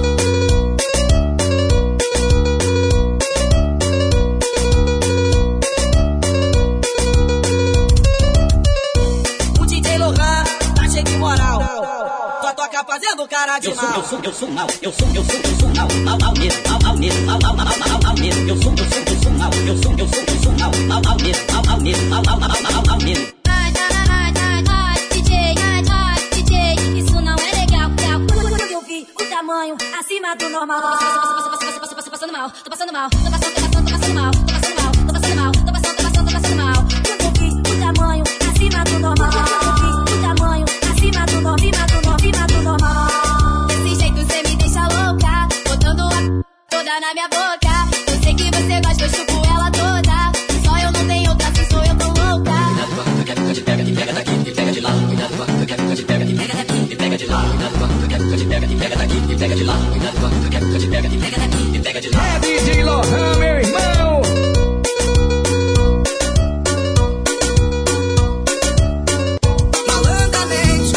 O D J Lohan tá cheio de moral. Só toca fazendo cara de Eu sou, mal. eu sou, eu sou mal. Eu sou, eu sou, eu sou mal. Mal, mal mesmo. Mal, mal mesmo. Mal, mal, mal, mal, mal mesmo. Eu sou, eu sou, eu sou mal. Eu sou, eu sou, eu sou mal. Mal, mal mesmo. Mal, mal mesmo. Mal, mal, mal, mal, mal mesmo. Ai, ai, ai, ai, ai, D J, ai, ai, D J, isso não é legal, legal. Quando eu vi o tamanho acima do normal, tô passando mal, tô passando mal, tô passando, tô passando, tô passando mal, tô passando mal, tô passando mal, tô passando, tô passando, tô passando mal. Quando eu vi o tamanho acima do normal, eu vi o tamanho acima do normal, acima do normal, acima do normal. Desse jeito cê me deixa louca, botando a toda na minha boca. Eu sei que você gosta, eu chupo ela toda. Só eu não tenho outra, assim sou eu tão louca. Cuidado com a que eu quero que eu te pega aqui. Pega daqui e pega de lá. Cuidado com a que eu quero que eu te pega aqui. Pega daqui e pega de lá. Cuidado com a que eu quero que eu te pega aqui. Pega daqui e pega de lá. Cuidado com a que eu quero que eu te pega aqui. Pega daqui e pega de lá. É D J Lohan, meu irmão. Malandamente.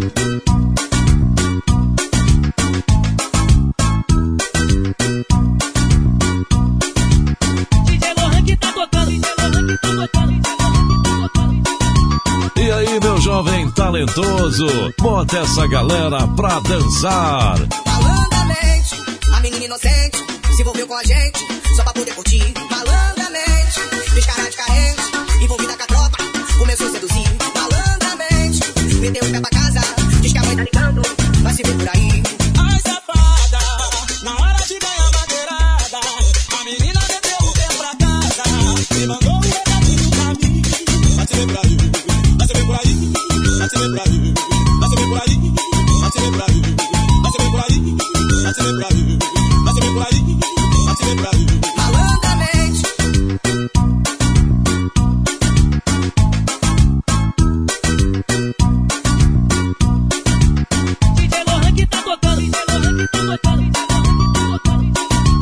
D J Lohan que tá tocando, D J Lohan que tá tocando. E aí, meu jovem talentoso, bota essa galera pra dançar. Malandamente, a menina inocente se envolveu com a gente só pra poder curtir. Malandramente, fez cara de carente, envolvida com a tropa, começou a seduzir. Malandramente, meteu o pé pra casa, diz que a mãe tá ligando, vai se ver por aí. Ai, safada, na hora de ganhar madeirada, a menina meteu o pé pra casa, me mandou um recadinho pra mim. Vai se ver por aí, vai se ver por aí, vai se ver por aí, vai se ver por aí, vai se ver por aí, vai se ver por aí, vai se ver por aí, vai se ver por aí, vai se ver por aí. Malandramente. D J Lohan que tá tocando, D J Lohan que tá tocando, D J Lohan que tá tocando.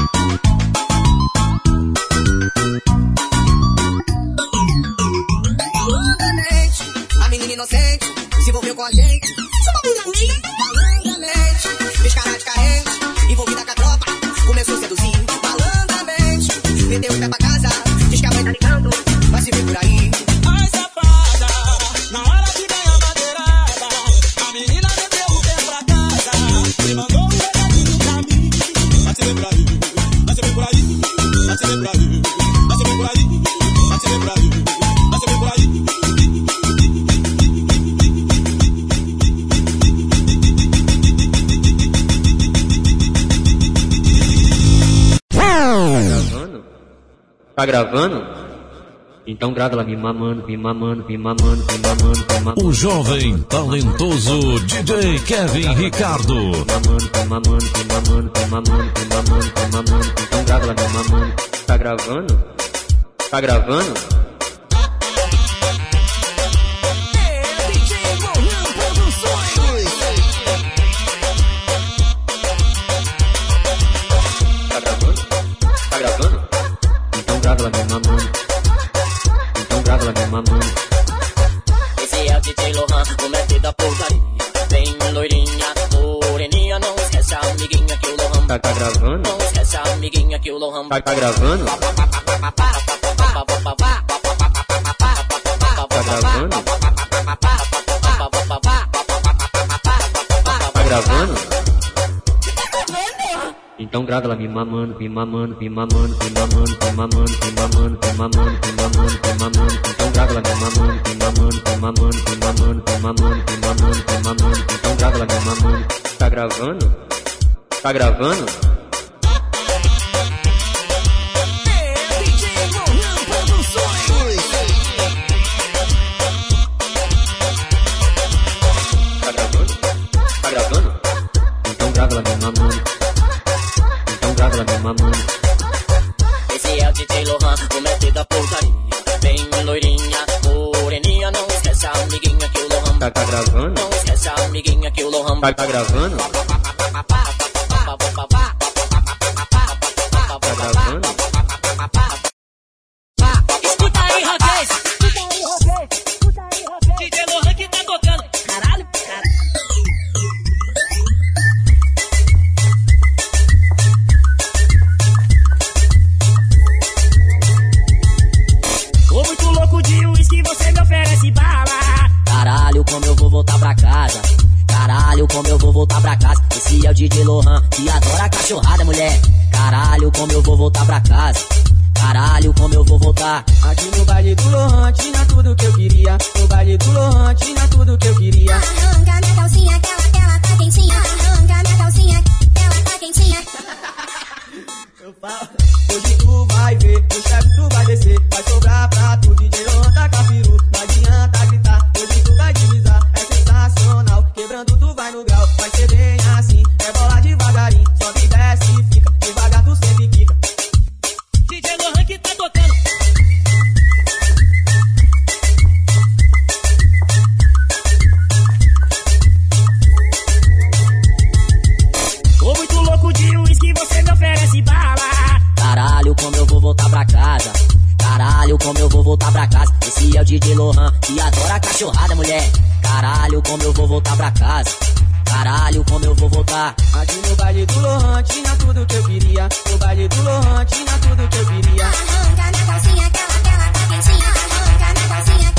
Malandramente, a menina inocente se envolveu com a gente só pra poder curtir. Malandramente, fez cara de carente, envolvida com a tropa, começou a seduzir. Malandramente, meteu o pé pra casa, diz que a mãe tá ligando, vai se ver por aí. Ai, safada, na hora de ganhar madeirada, a menina meteu o pé pra casa, me mandou um recadinho pra mim. Vai se ver por aí, vai se ver por aí, vai se ver por aí, vai se ver por aí, vai se ver por aí, vai se ver por aí. Tá gravando? Então grava ela me mamando, me mamando, me mamando, me mamando, me mamando. O jovem talentoso D J Kevin Ricardo. Me mamando, me mamando, me mamando, me mamando, me mamando, me mamando. Então grava ela me mamando. Tá gravando? Tá gravando? É D J Lohan Produções. Tá gravando? Tá gravando? Então grava ela me mamando. Então grava ela me mamando. Esse é o D J Lohan, o mestre da putaria. Vem loirinha, moreninha, não esquece a amiguinha que o Lohan. Tá, tá gravando? Não esquece a amiguinha que o Lohan. Tá, tá gravando? Tá gravando? Tá gravando? Então grava ela me mamando, me mamando, me mamando, me mamando, me mamando, me mamando, me mamando, me mamando, me mamando. Então grava ela me mamando, me mamando, me mamando, me mamando, me mamando, me mamando, me mamando. Então grava ela me mamando. Tá gravando? Tá gravando? É D J Lohan Produções. Tá gravando? Tá gravando? Então grava ela me mamando. Então grava ela me mamando. Esse é o D J Lohan, o mestre da putaria. Vem loirinha, moreninha, não esquece a amiguinha que o Lohan. Tá, tá gravando? Não esquece a amiguinha que o Lohan. Tá, tá gravando? Tá é o D J Lohan, que adora cachorrada, mulher. Caralho, como eu vou voltar pra casa. Caralho, como eu vou voltar. Aqui no baile do Lohan tinha tudo que eu queria. No baile do Lohan tinha tudo que eu queria. Arranca minha calcinha, que ela, que ela tá quentinha. Arranca minha calcinha, que ela tá quentinha. Eu falo, hoje tu vai ver, o chefe tu vai descer. Vai sobrar pra tu, D J Lohan tá capiru. Não adianta gritar, hoje tu vai divisar. É sensacional, quebrando tu vai no grau. Vai ser bem assim, é bola devagarinho. Sobe e desce e fica, devagar tu sempre quica. D J Lohan que tá tocando. Tô muito louco de uísque, você me oferece bala. Caralho, como eu vou voltar pra casa. Caralho, como eu vou voltar pra casa. Esse é o D J Lohan, que adora cachorrada, mulher. Caralho, como eu vou voltar pra casa. Caralho, como eu vou voltar. Aqui no baile do Lohan tinha tudo que eu queria. No baile do Lohan tinha tudo que eu queria. Arranca minha calcinha, que ela, que ela tá quentinha. Arranca minha calcinha,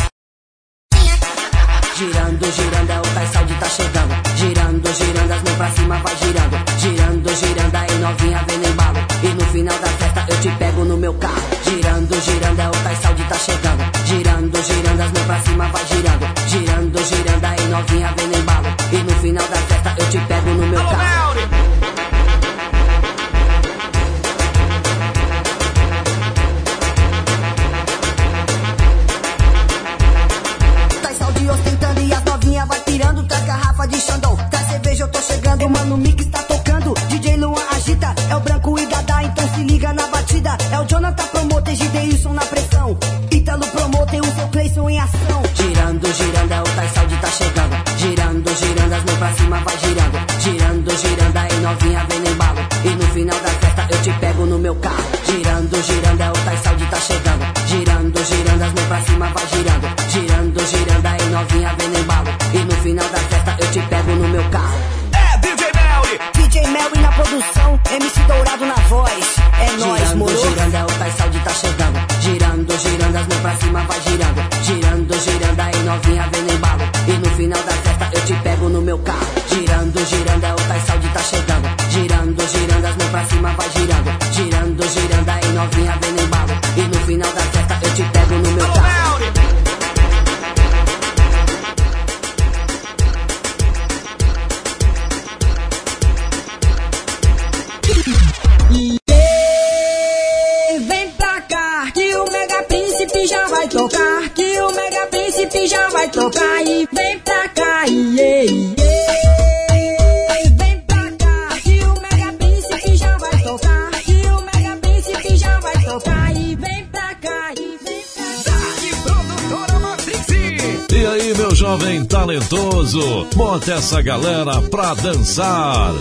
Girando, girando, é o Tais Saúde tá chegando. Girando, girando, as mãos pra cima vai girando. Girando, girando, aí novinha vem no embalo. E no final da festa eu te pego no meu carro. Girando, girando, é o Tais Saúde tá chegando. Girando, girando, as mãos pra cima vai girando. Girando, girando, aí novinha vem no embalo. E no final da festa eu te pego no meu carro. Ostentando e as novinhas vai pirando. Traz garrafa de Xandão, traz cerveja, eu tô chegando. Mano, o mix tá tocando, D J Luan agita. É o Branco e Dadá, então se liga na batida. É o Jonathan Promoter, Gideilson na pressão. Ítalo Promoter, o seu Cleison em ação. Girando, girando, é o Tais Saúde tá chegando. Girando, girando, as mãos pra cima vai girando. Girando, girando, aí novinha vem no embalo. E no final da festa eu te pego no meu carro. Girando, girando, é o Tais Saúde tá chegando. Girando, girando, as mãos pra cima vai girando. Girando, girando, aí novinha vem no embalo. E no final da festa eu te pego no meu carro. É D J Melly, D J Melly na produção, M C Dourado na voz. É nóis, moro. Girando, girando, é o Tais Saúde tá chegando. Girando, girando, as mãos pra cima vai girando. Girando, girando, aí novinha vem no embalo. E no final da festa eu te pego no meu carro. Girando, girando, é o Tais Saúde tá chegando. Girando, girando, as mãos pra cima vai girando. Girando, girando, aí novinha vem no embalo. E no final da festa eu te pego no meu carro. Já vai tocar, que o Mega Príncipe já vai tocar. E vem pra cá, iê, iê. Vem pra cá, que o Mega Príncipe já vai tocar. Que o Mega Príncipe já vai tocar. E vem pra cá, e vem pra cá. E produtora Matrix. E aí, meu jovem talentoso, bota essa galera pra dançar.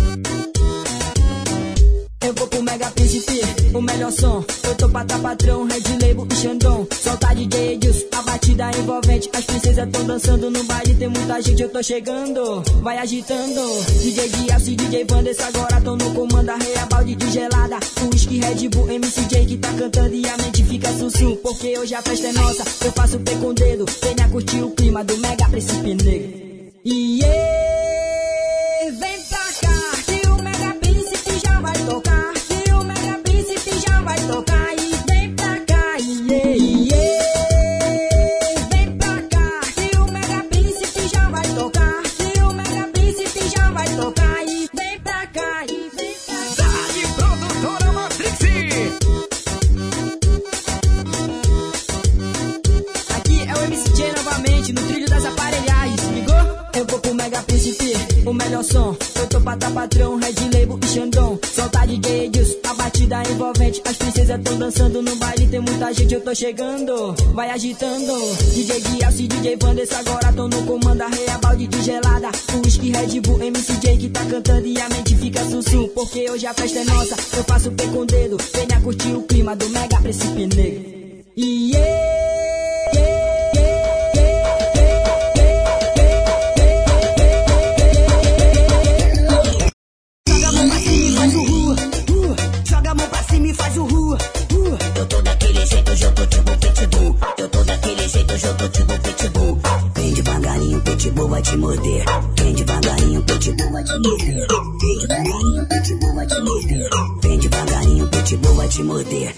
Eu vou pro Mega Príncipe, o melhor som. Eu tô pra tá patrão, Red Label e Xandão. Solta D J Edilson, a batida envolvente. As princesas tão dançando no baile, tem muita gente, eu tô chegando. Vai agitando, D J Dias e D J Vanessa agora tão no comando. Arreia balde de gelada, whisky, Red Bull, M C J que tá cantando e a mente fica sussurro. Porque hoje a festa é nossa, eu faço pé com o dedo. Venha curtir o clima do Mega Príncipe Negro. E yeah, vem pra cá, que o Mega Príncipe já vai tocar. Que o Mega Príncipe já vai tocar. E vem pra cá, yeah, yeah. Vem pra cá, que o Mega Príncipe já vai tocar. Que o Mega Príncipe já vai tocar. E vem pra cá, e vem pra cá. E produtora Matrix. Aqui é o M C J novamente, no trilho das aparelhagens, ligou? Eu vou pro Mega Príncipe, o melhor som. Eu tô pra tá patrão, Red Label e Xandão. Solta D J Edilson, a batida envolvente. As princesas tão dançando no baile, tem muita gente, eu tô chegando. Vai agitando, D J Dias e D J Vanessa agora tão no comando. Arreia balde de gelada, whisky, Red Bull, M C J que tá cantando e a mente fica sussurro. Porque hoje a festa é nossa, eu faço pé com o dedo. Venha curtir o clima do Mega Príncipe Negro. E yeah. Me faz o rua, rua. Eu tô daquele jeito, hoje eu tô tipo pitbull. Eu tô daquele jeito, hoje eu tô tipo pitbull. Vem devagarinho, pitbull vai te morder. Vem devagarinho, pitbull vai te morder. Vem devagarinho, pitbull vai te morder.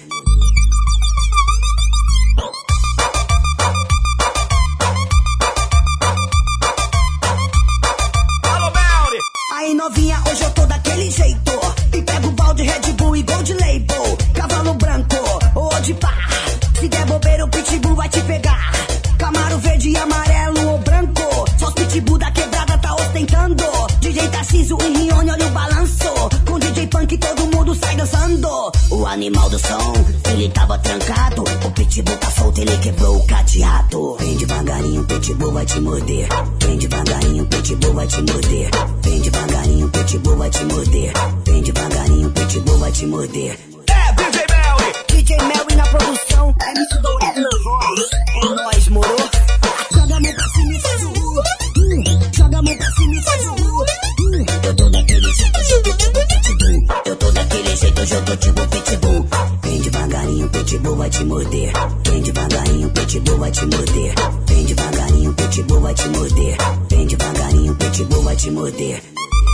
Aí novinha, hoje eu tô daquele jeito. E pego o balde, Red Bull e Gold Label. Cavalo branco, ou de pá. Se der bobeira, o pitbull vai te pegar. Camaro verde e amarelo ou branco. Só os pitbull da quebrada tá ostentando. D J Tarcísio e Rione, olha o balanço. Com D J Punk todo mundo sai dançando. O animal do som, ele tava trancado. O pitbull tá solto, ele quebrou o cadeado. Vem devagarinho, o pitbull vai te morder. Vem devagarinho, o pitbull vai te morder. Vem devagarinho, o pitbull vai te morder. Vem devagarinho, o pitbull vai te morder. É D J Melly! D J Melly na produção. É M C Dourado na voz. É nóis, moro? Joga a mão pra cima e faz o rua. Joga a mão pra cima e faz o rua. Eu tô daquele jeito, hoje eu tô tipo pitbull. Eu tô daquele jeito, hoje eu tô tipo pitbull. Vem devagarinho, o pitbull vai te morder. Vem devagarinho, o pitbull vai te morder. Vem devagarinho, o pitbull vai te morder. Vem devagarinho, o pitbull vai te morder.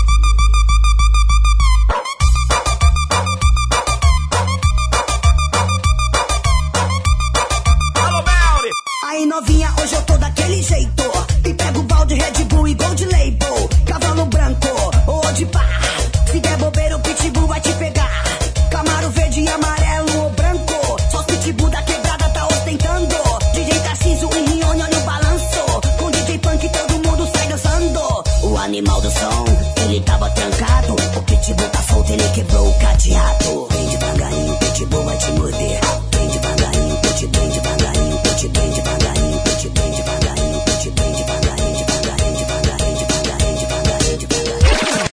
Aí novinha, hoje eu tô daquele jeito. E pego o balde, Red Bull e Gold Label. Cavalo branco, ou de pá. Se der bobeira, o pitbull vai te pegar. Camaro verde e amarelo ou branco. Só os pitbull da quebrada tá ostentando. D J Tarcísio e Rione, olha o balanço. Com D J Punk todo mundo sai dançando. O animal do som, ele tava trancado. O pitbull tá solto, ele quebrou o cadeado. Vem devagarinho, o pitbull vai te morder. Vem devagarinho, o pitbull, vem devagarinho, o pitbull, vem devagarinho, o pitbull, vem devagarinho, o pitbull, vem devagarinho, devagarinho, devagarinho, devagarinho, devagarinho, devagarinho.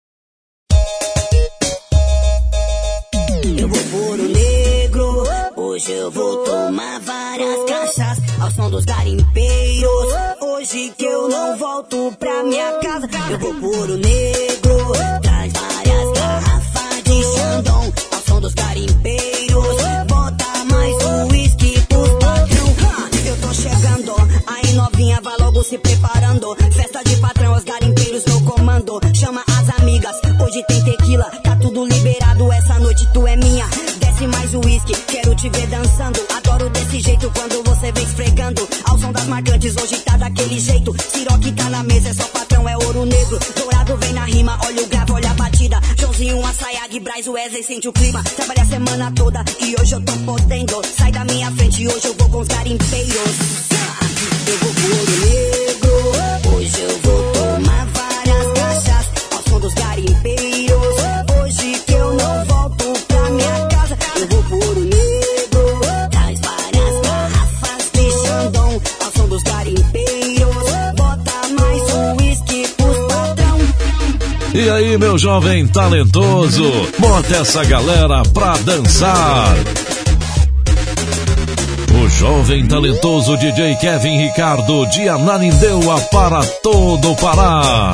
Eu vou por o negro, hoje eu vou tomar várias caixas ao som dos garimpeiros. Hoje que eu não volto pra minha casa. Eu vou por o negro, traz várias garrafas de Xandão ao som dos garimpeiros. Bota mais uísque pros patrão. Ha, eu tô chegando, aí novinha vai logo se preparando. Festa de patrão, os garimpeiros no comando. Chama as amigas, hoje tem tequila, tá tudo liberado, essa noite tu é minha. Desce mais uísque, quero te ver dançando. Adoro desse jeito quando você vem esfregando. Ao som das marcantes, hoje tá daquele jeito. Siroque tá na mesa, é só patrão, é ouro negro. Dourado vem na rima, olha o grave, olha a batida. Joãozinho, Assayag, Braz, Wesley, sente o clima. Trabalhei a semana toda e hoje eu tô podendo. Sai da minha frente, hoje eu vou com os garimpeiros. Eu vou pro ouro negro, hoje eu vou tomar várias caixas ao som dos garimpeiros. Hoje que eu não volto pra minha casa. Eu vou pro ouro negro, traz várias garrafas de Xandão ao som dos garimpeiros. Bota mais uísque pros patrão. E aí, meu jovem talentoso, bota essa galera pra dançar. O jovem talentoso D J Kevin Ricardo de Ananindeua para todo o Pará.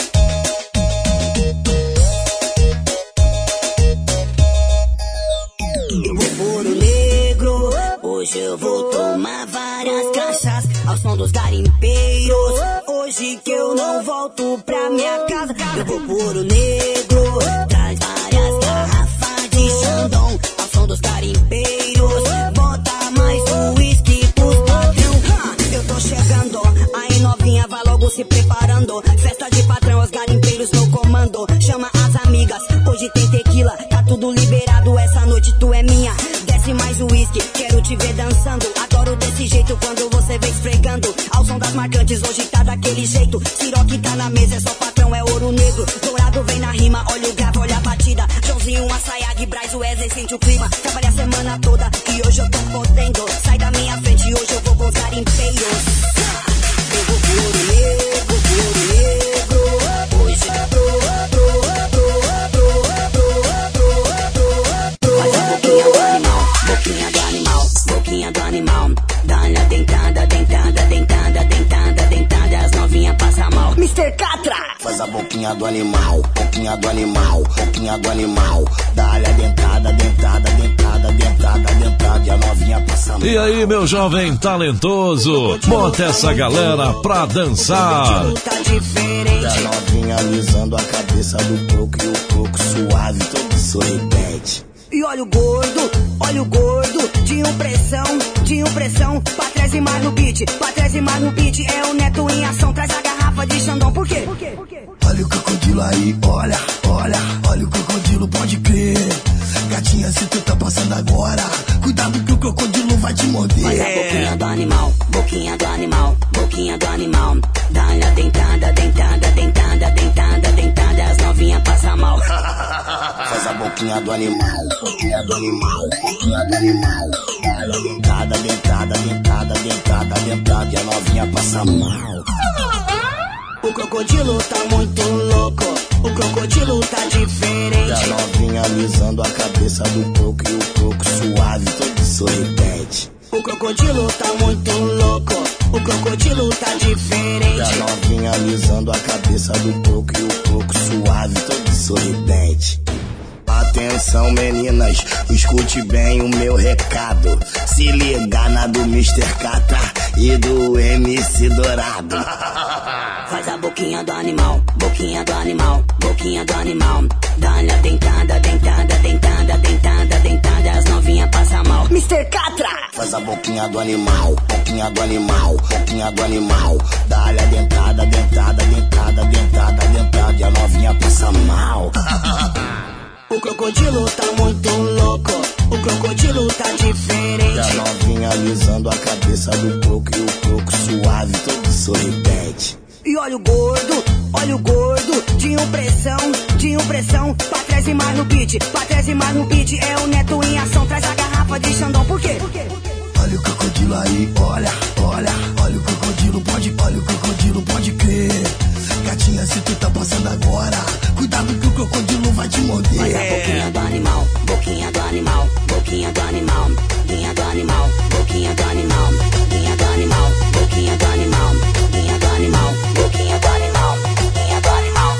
Eu vou por o negro, hoje eu vou tomar várias caixas ao som dos garimpeiros. Hoje que eu não volto pra minha casa. Eu vou por o negro, traz várias garrafas de Xandão ao som dos garimpeiros. Bota mais uísque pros patrão. Ha, eu tô chegando, aí novinha vai logo se preparando. Festa de patrão, os garimpeiros no comando. Chama as amigas, hoje tem tequila, tá tudo liberado, essa noite tu é minha. Desce mais uísque, quero te ver dançando. Adoro desse jeito quando você vem esfregando. Ao som das marcantes, hoje tá daquele jeito. Siroque tá na mesa, é só patrão, é ouro negro. Dourado vem na rima, olha o grave, olha a batida. Joãozinho, Assayag, Braz, Wesley, sente o clima. Trabalhei a semana toda e hoje eu tô podendo. Sai da minha frente, hoje eu vou com os garimpeiros. Eu vou pro ouro negro, pro ouro negro. Hoje eu pro, pro, pro, pro, pro, pro. Faz a boquinha do animal, boquinha do animal, boquinha do animal. Dá-lhe a dentada, dentada, dentada, dentada, dentada. As novinhas passam mal. mister Catra! Faz a boquinha do animal, boquinha boquinha do animal, boquinha do animal. Dá-lhe a dentada, dentada, dentada, dentada, dentada. E a novinha passa mal. E aí, meu jovem talentoso, bota essa galera pra dançar. E a novinha alisando a cabeça do coco e o coco suave, todo sorridente. E olha o gordo, olha o gordo, de impressão, de impressão. Pra trás e mais no beat, pra trás e mais no beat. É o Neto em ação, traz a garrafa de Xandão. Por quê? Por quê? Por quê? Olha o crocodilo aí, olha, olha, olha o crocodilo, pode crer. Gatinha, se tu tá passando agora, cuidado que o crocodilo vai te morder. Faz a boquinha do animal, boquinha do animal, boquinha do animal. Dá-lhe a dentada, dentada, dentada, dentada, dentada. As novinhas passam mal. Faz a boquinha do animal, boquinha do animal, boquinha do animal. Dá-lhe a dentada, dentada, dentada, dentada, dentada. E a novinha passa mal. O crocodilo tá muito louco, o crocodilo tá diferente. E a novinha alisando a cabeça do coco e o coco suave, todo sorridente. O crocodilo tá muito louco, o crocodilo tá diferente. E a novinha alisando a cabeça do coco e o coco suave, todo sorridente. Atenção meninas, escute bem o meu recado. Se liga na do mister Catra e do M C Dourado. Faz a boquinha do animal, boquinha do animal, boquinha do animal. Dá-lhe a dentada, dentada, dentada, dentada, dentada. As novinhas passam mal. mister Catra! Faz a boquinha do animal, boquinha do animal, boquinha do animal. Dá-lhe a dentada, dentada, dentada, dentada, dentada. E a novinha passa mal. O crocodilo tá muito louco, o crocodilo tá diferente. E a novinha alisando a cabeça do coco e o coco suave, todo sorridente. E olha o gordo, olha o gordo, de impressão, de impressão. Pra trás e mais no beat, pra trás e mais no beat. É o Neto em ação, traz a garrafa de Xandão. Por quê? Por quê? Por quê? Olha o crocodilo aí, olha, olha, olha o crocodilo, pode, olha o crocodilo, pode crer. Gatinha, se tu tá passando agora, cuidado que o crocodilo vai te morder. Faz a boquinha do animal, boquinha do animal, boquinha do animal, boquinha do animal, boquinha do animal, boquinha do animal, boquinha do animal, boquinha do animal, boquinha do animal, boquinha do animal.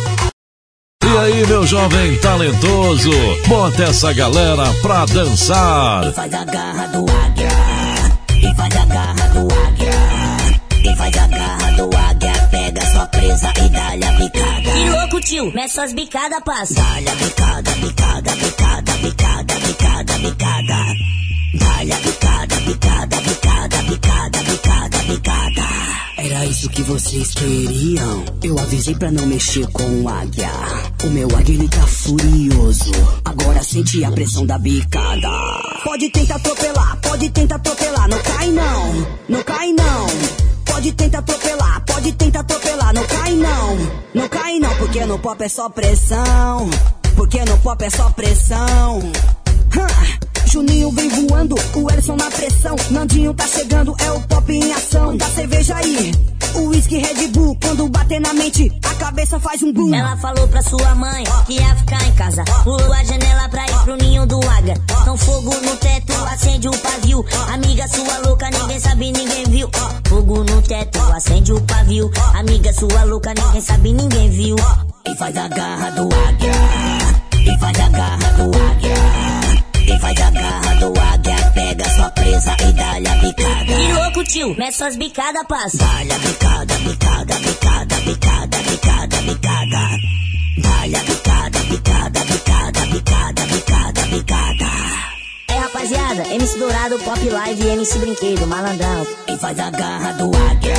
E aí, meu jovem talentoso, bota essa galera pra dançar. E faz a garra do águia, e faz a garra do águia, e faz a garra do águia. Pega sua presa e dá-lhe a bicada. Que louco, tio, mete suas bicadas, passa. Dá-lhe a bicada, bicada, bicada, bicada, bicada, bicada. Dá-lhe a bicada, bicada, bicada, bicada, bicada, bicada. Era isso que vocês queriam. Eu avisei pra não mexer com o águia. O meu águia ele tá furioso. Agora sente a pressão da bicada. Pode tentar atropelar, pode tentar atropelar. Não cai não, não cai não. Pode tentar atropelar, pode tentar atropelar. Não cai não, não cai não. Porque no pop é só pressão. Porque no pop é só pressão. Hum. Juninho vem voando, o Elson na pressão. Nandinho tá chegando, é o pop em ação. Da cerveja aí, o whisky Red Bull. Quando bater na mente, a cabeça faz um boom. Ela falou pra sua mãe que ia ficar em casa. Pulou a janela pra ir pro ninho do águia. Então fogo no teto, acende o pavio. Amiga sua louca, ninguém sabe, ninguém viu. Fogo no teto, acende o pavio. Amiga sua louca, ninguém sabe, ninguém viu. E faz a garra do águia, e faz a garra do águia. E faz a garra do águia, pega sua presa e dá-lhe a bicada. Que louco, tio, mete suas bicadas, passa. Dá-lhe a bicada, bicada, bicada, bicada, bicada, bicada. Dá-lhe a bicada, bicada, bicada, bicada, bicada, bicada. É, rapaziada, M C Dourado, Pop Live e M C Brinquedo, malandrão. E faz a garra do águia,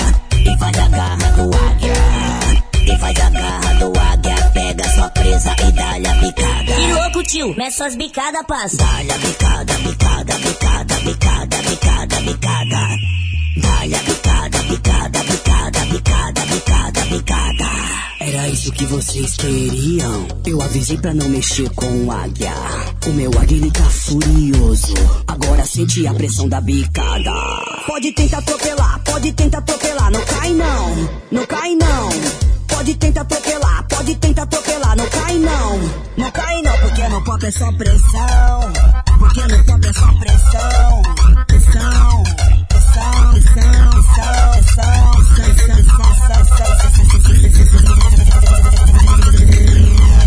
e faz a garra do águia. E faz a garra do águia, pega sua presa e dá-lhe a bicada. Que louco, tio, mete suas bicadas, passa. Dá-lhe a bicada, bicada, bicada, bicada, bicada, bicada. Dá-lhe a bicada, bicada, bicada, bicada, bicada, bicada. Era isso que vocês queriam. Eu avisei pra não mexer com o águia. O meu águia ele tá furioso. Agora sente a pressão da bicada. Pode tentar atropelar, pode tentar atropelar. Não cai não, não cai não. Pode tentar atropelar, pode tentar atropelar. Não cai não, não cai não. Porque no pop é só pressão. Porque no pop é só pressão. Pressão, pressão, pressão, pressão, pressão, pressão, pressão, pressão, pressão, pressão.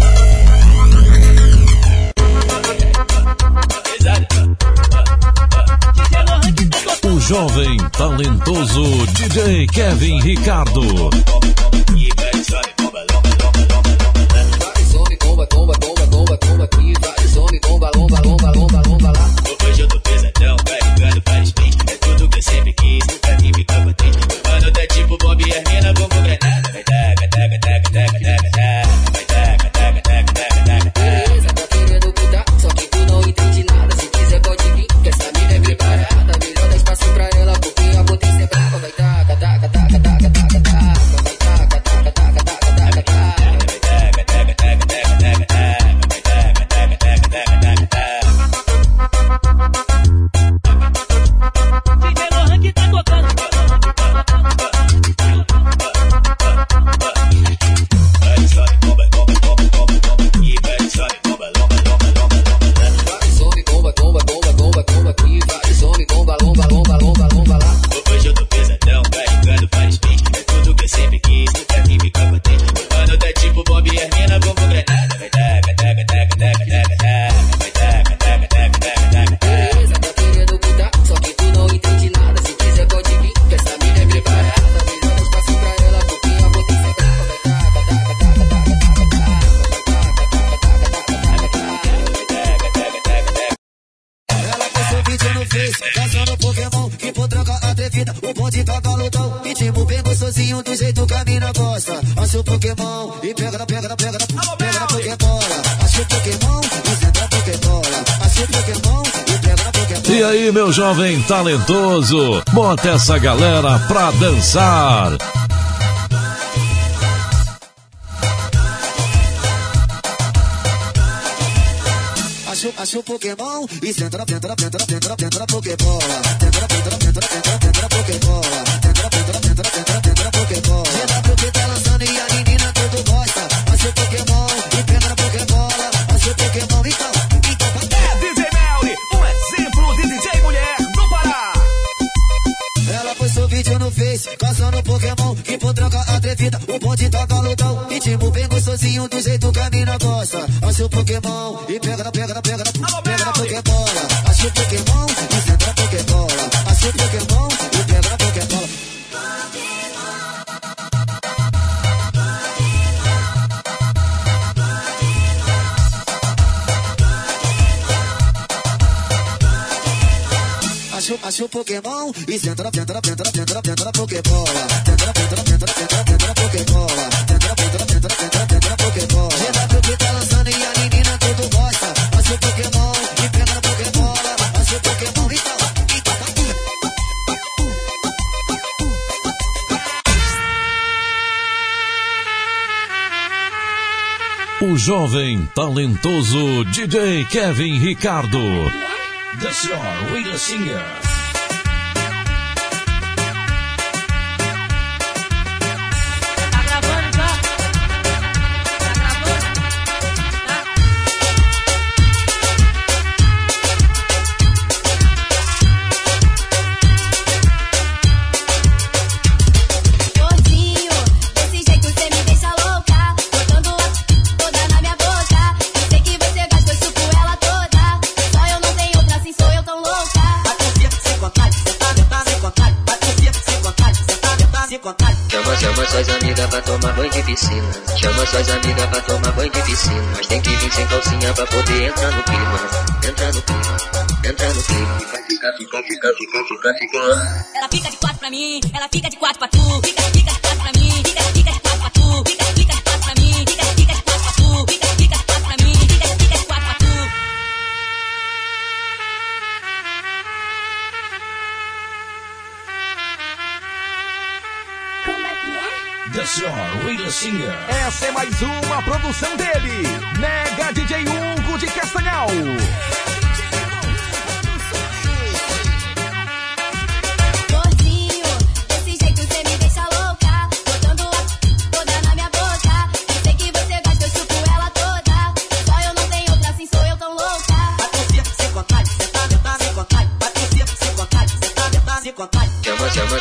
jovem talentoso D J Kevin Ricardo. Tomba, tomba, tomba, tomba, tomba aqui, vários homens, tomba, lomba, lomba, lomba, lomba lá. Hoje eu tô pesadão, carregando vários beats. É tudo que eu sempre quis, nunca vi me capa triste. Mano, tá tipo bomba e as mina como granada. Vai taca, taca, taca, taca, taca, taca. Vai taca, taca, taca, taca, taca. Beleza, tá querendo cuidar, só que tu não entende nada. Se quiser pode vir, que essa mina é preparada. Melhor dar espaço pra ela, porque a potência é brava. Vai taca, taca, taca, taca, taca, taca. Vai taca, taca, taca, taca, taca, taca. E aí, meu jovem talentoso, bota essa galera pra dançar. Acho, acho o Pokémon e centra, centra, centra, centra, centra, Pokébola. Centra, centra, centra, centra, centra, Pokébola. Centra, centra, centra, centra, centra, Pokébola. Geta porque tá lançando e a menina tudo gosta. Acho o Pokémon e pega na Pokébola. Acho o Pokémon, então, então. É D J Melly, um exemplo de D J mulher do Pará. Ela postou vídeo no Face, caçando Pokémon, que por troca atrevida, o bonde toca lutão. Ritmo bem gostosinho, do jeito que a mina gosta. Acho o Pokémon e pega na, pega na, pega na, pega na Pokébola. Acho o Pokémon e centra a Pokébola. Acho o Pokémon e pega na Pokébola. Acho, acho o Pokémon e centra, centra, centra, centra, centra a Pokébola. Centra, centra, centra, centra, centra a Pokébola. Centra, centra, centra, centra, centra a Pokébola. G W que tá lançando e a menina tudo gosta. Acho o Pokémon e pega na Pokébola. Acho o Pokémon, então, O jovem talentoso D J Kevin Ricardo. The Star with a Singer. Chama, chama suas amigas pra tomar banho de piscina. Chama suas amigas pra tomar banho de piscina. Mas tem que vir sem calcinha pra poder entrar no clima. Entrar no clima, entrar no clima. Fica, fica, fica, fica, fica, fica. Ela fica de quatro pra mim, ela fica de quatro pra tu. Fica, fica de quatro pra mim, fica, fica de quatro pra tu. Fica, fica de quatro pra mim, fica, fica de quatro pra tu. Fica, fica de quatro pra mim, fica, fica de quatro pra tu. The Star with a Singer. Essa é mais uma produção dele, Mega D J Hugo de Castanhal. Gordinho, desse jeito cê me deixa louca. Botando a toda na minha boca. Eu sei que você gosta, eu chupo ela toda. Só eu não tenho outra, assim sou eu tão louca. Patrícia, sem vontade, cê tá, tá, sem vontade. Patrícia, sem vontade, cê tá, tá, sem vontade. Chama, chama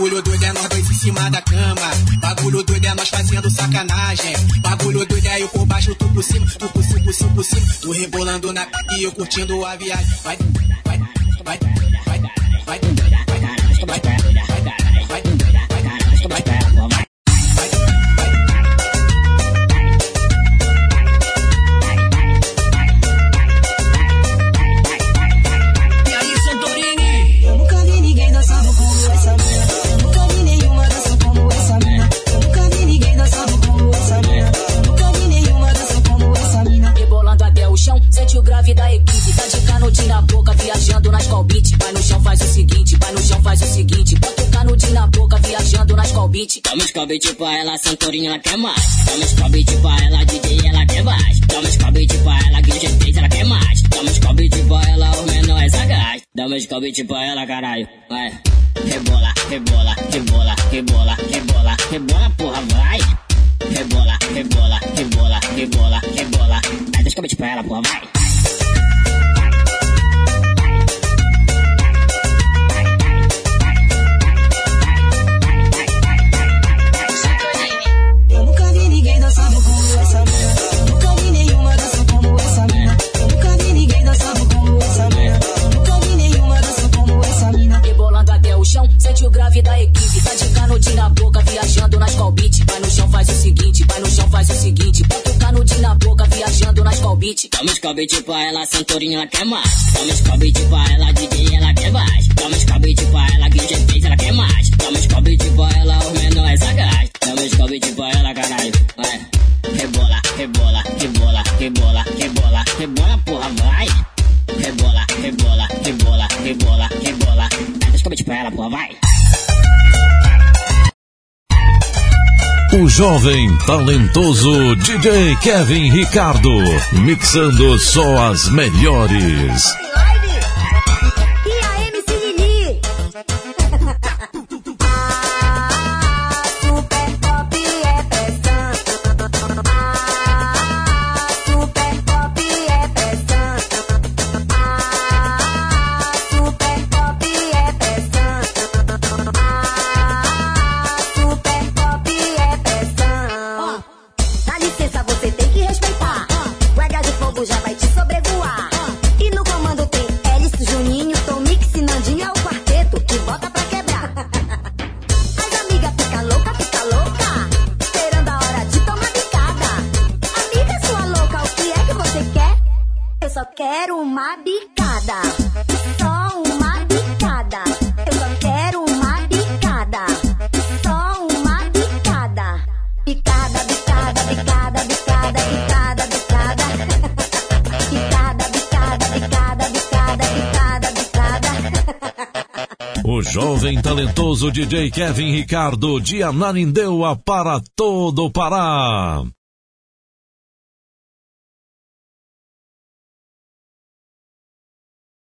Bagulho doido é nós dois em cima da cama. Bagulho doido é nós fazendo sacanagem. Bagulho doido é eu por baixo, tu por cima, tu por cima, por cima, por cima. Tu rebolando na c... e eu curtindo a viagem. Vai, vai, vai, vai, vai, vai, vai, vai. Sente o grave da equipe, tá de canudinho na boca, viajando nas call beat. Vai no chão, faz o seguinte, vai no chão, faz o seguinte. Bota o canudinho na boca, viajando nas call beat. Toma os call beat pra ela, Santorini, ela quer mais. Toma os call beat pra ela, D J, ela quer mais. Toma os call beat pra ela, G três, ela quer mais. Toma os call beat pra ela, o menor é sagaz. Toma os call beat pra ela, caralho, vai. Rebola, rebola, rebola, rebola, rebola, rebola, porra, vai. Rebola, rebola, rebola, rebola, rebola. Vai, deixa o cabelo pra ela, porra, vai. Eu nunca vi ninguém dançando como essa mina. Nunca vi nenhuma dança como essa mina. Eu nunca vi ninguém dançando como essa mina. Nunca vi nenhuma dança como essa mina. Rebolando até o chão, sente o grave da equipe. Tá de canudinho na boca, viajando nas call beat. Vai no chão, faz o seguinte, vai no chão, faz o seguinte. Bota o canudinho na boca, viajando nas call beat. Toma os call beat pra ela, Santorini, ela quer mais. Toma os call beat pra ela, D J, ela quer mais. Toma os call beat pra ela, G três, ela quer mais. Toma os call beat pra ela, o menor é sagaz. Toma os call beat pra ela, caralho, vai. Rebola, rebola, rebola, rebola, rebola, rebola, porra, vai. Rebola, rebola, rebola, rebola, rebola. Deixa os call beat pra ela, porra, vai. O jovem talentoso D J Kevin Ricardo, mixando só as melhores. E a M C Lili? Ah, super pop é pressão. Ah, super pop é pressão. Ah, super pop é pressão. Ah, super pop é pressão. Dá licença, você tem que respeitar. O H de fogo já vai te sobrevoar. E no comando tem Hélice, Juninho, Tom Mix e Nandinho. É o quarteto que bota pra quebrar. As amigas fica louca, fica louca, esperando a hora de tomar bicada. Amiga sua louca, o que é que você quer? Eu só quero uma bicada. Só uma bicada. Eu só quero uma bicada. Só uma bicada. Bicada, bicada, bicada, bicada, bicada, bicada. Bicada, bicada, bicada, bicada, bicada, bicada. O jovem talentoso D J Kevin Ricardo, de Ananindeua para todo o Pará.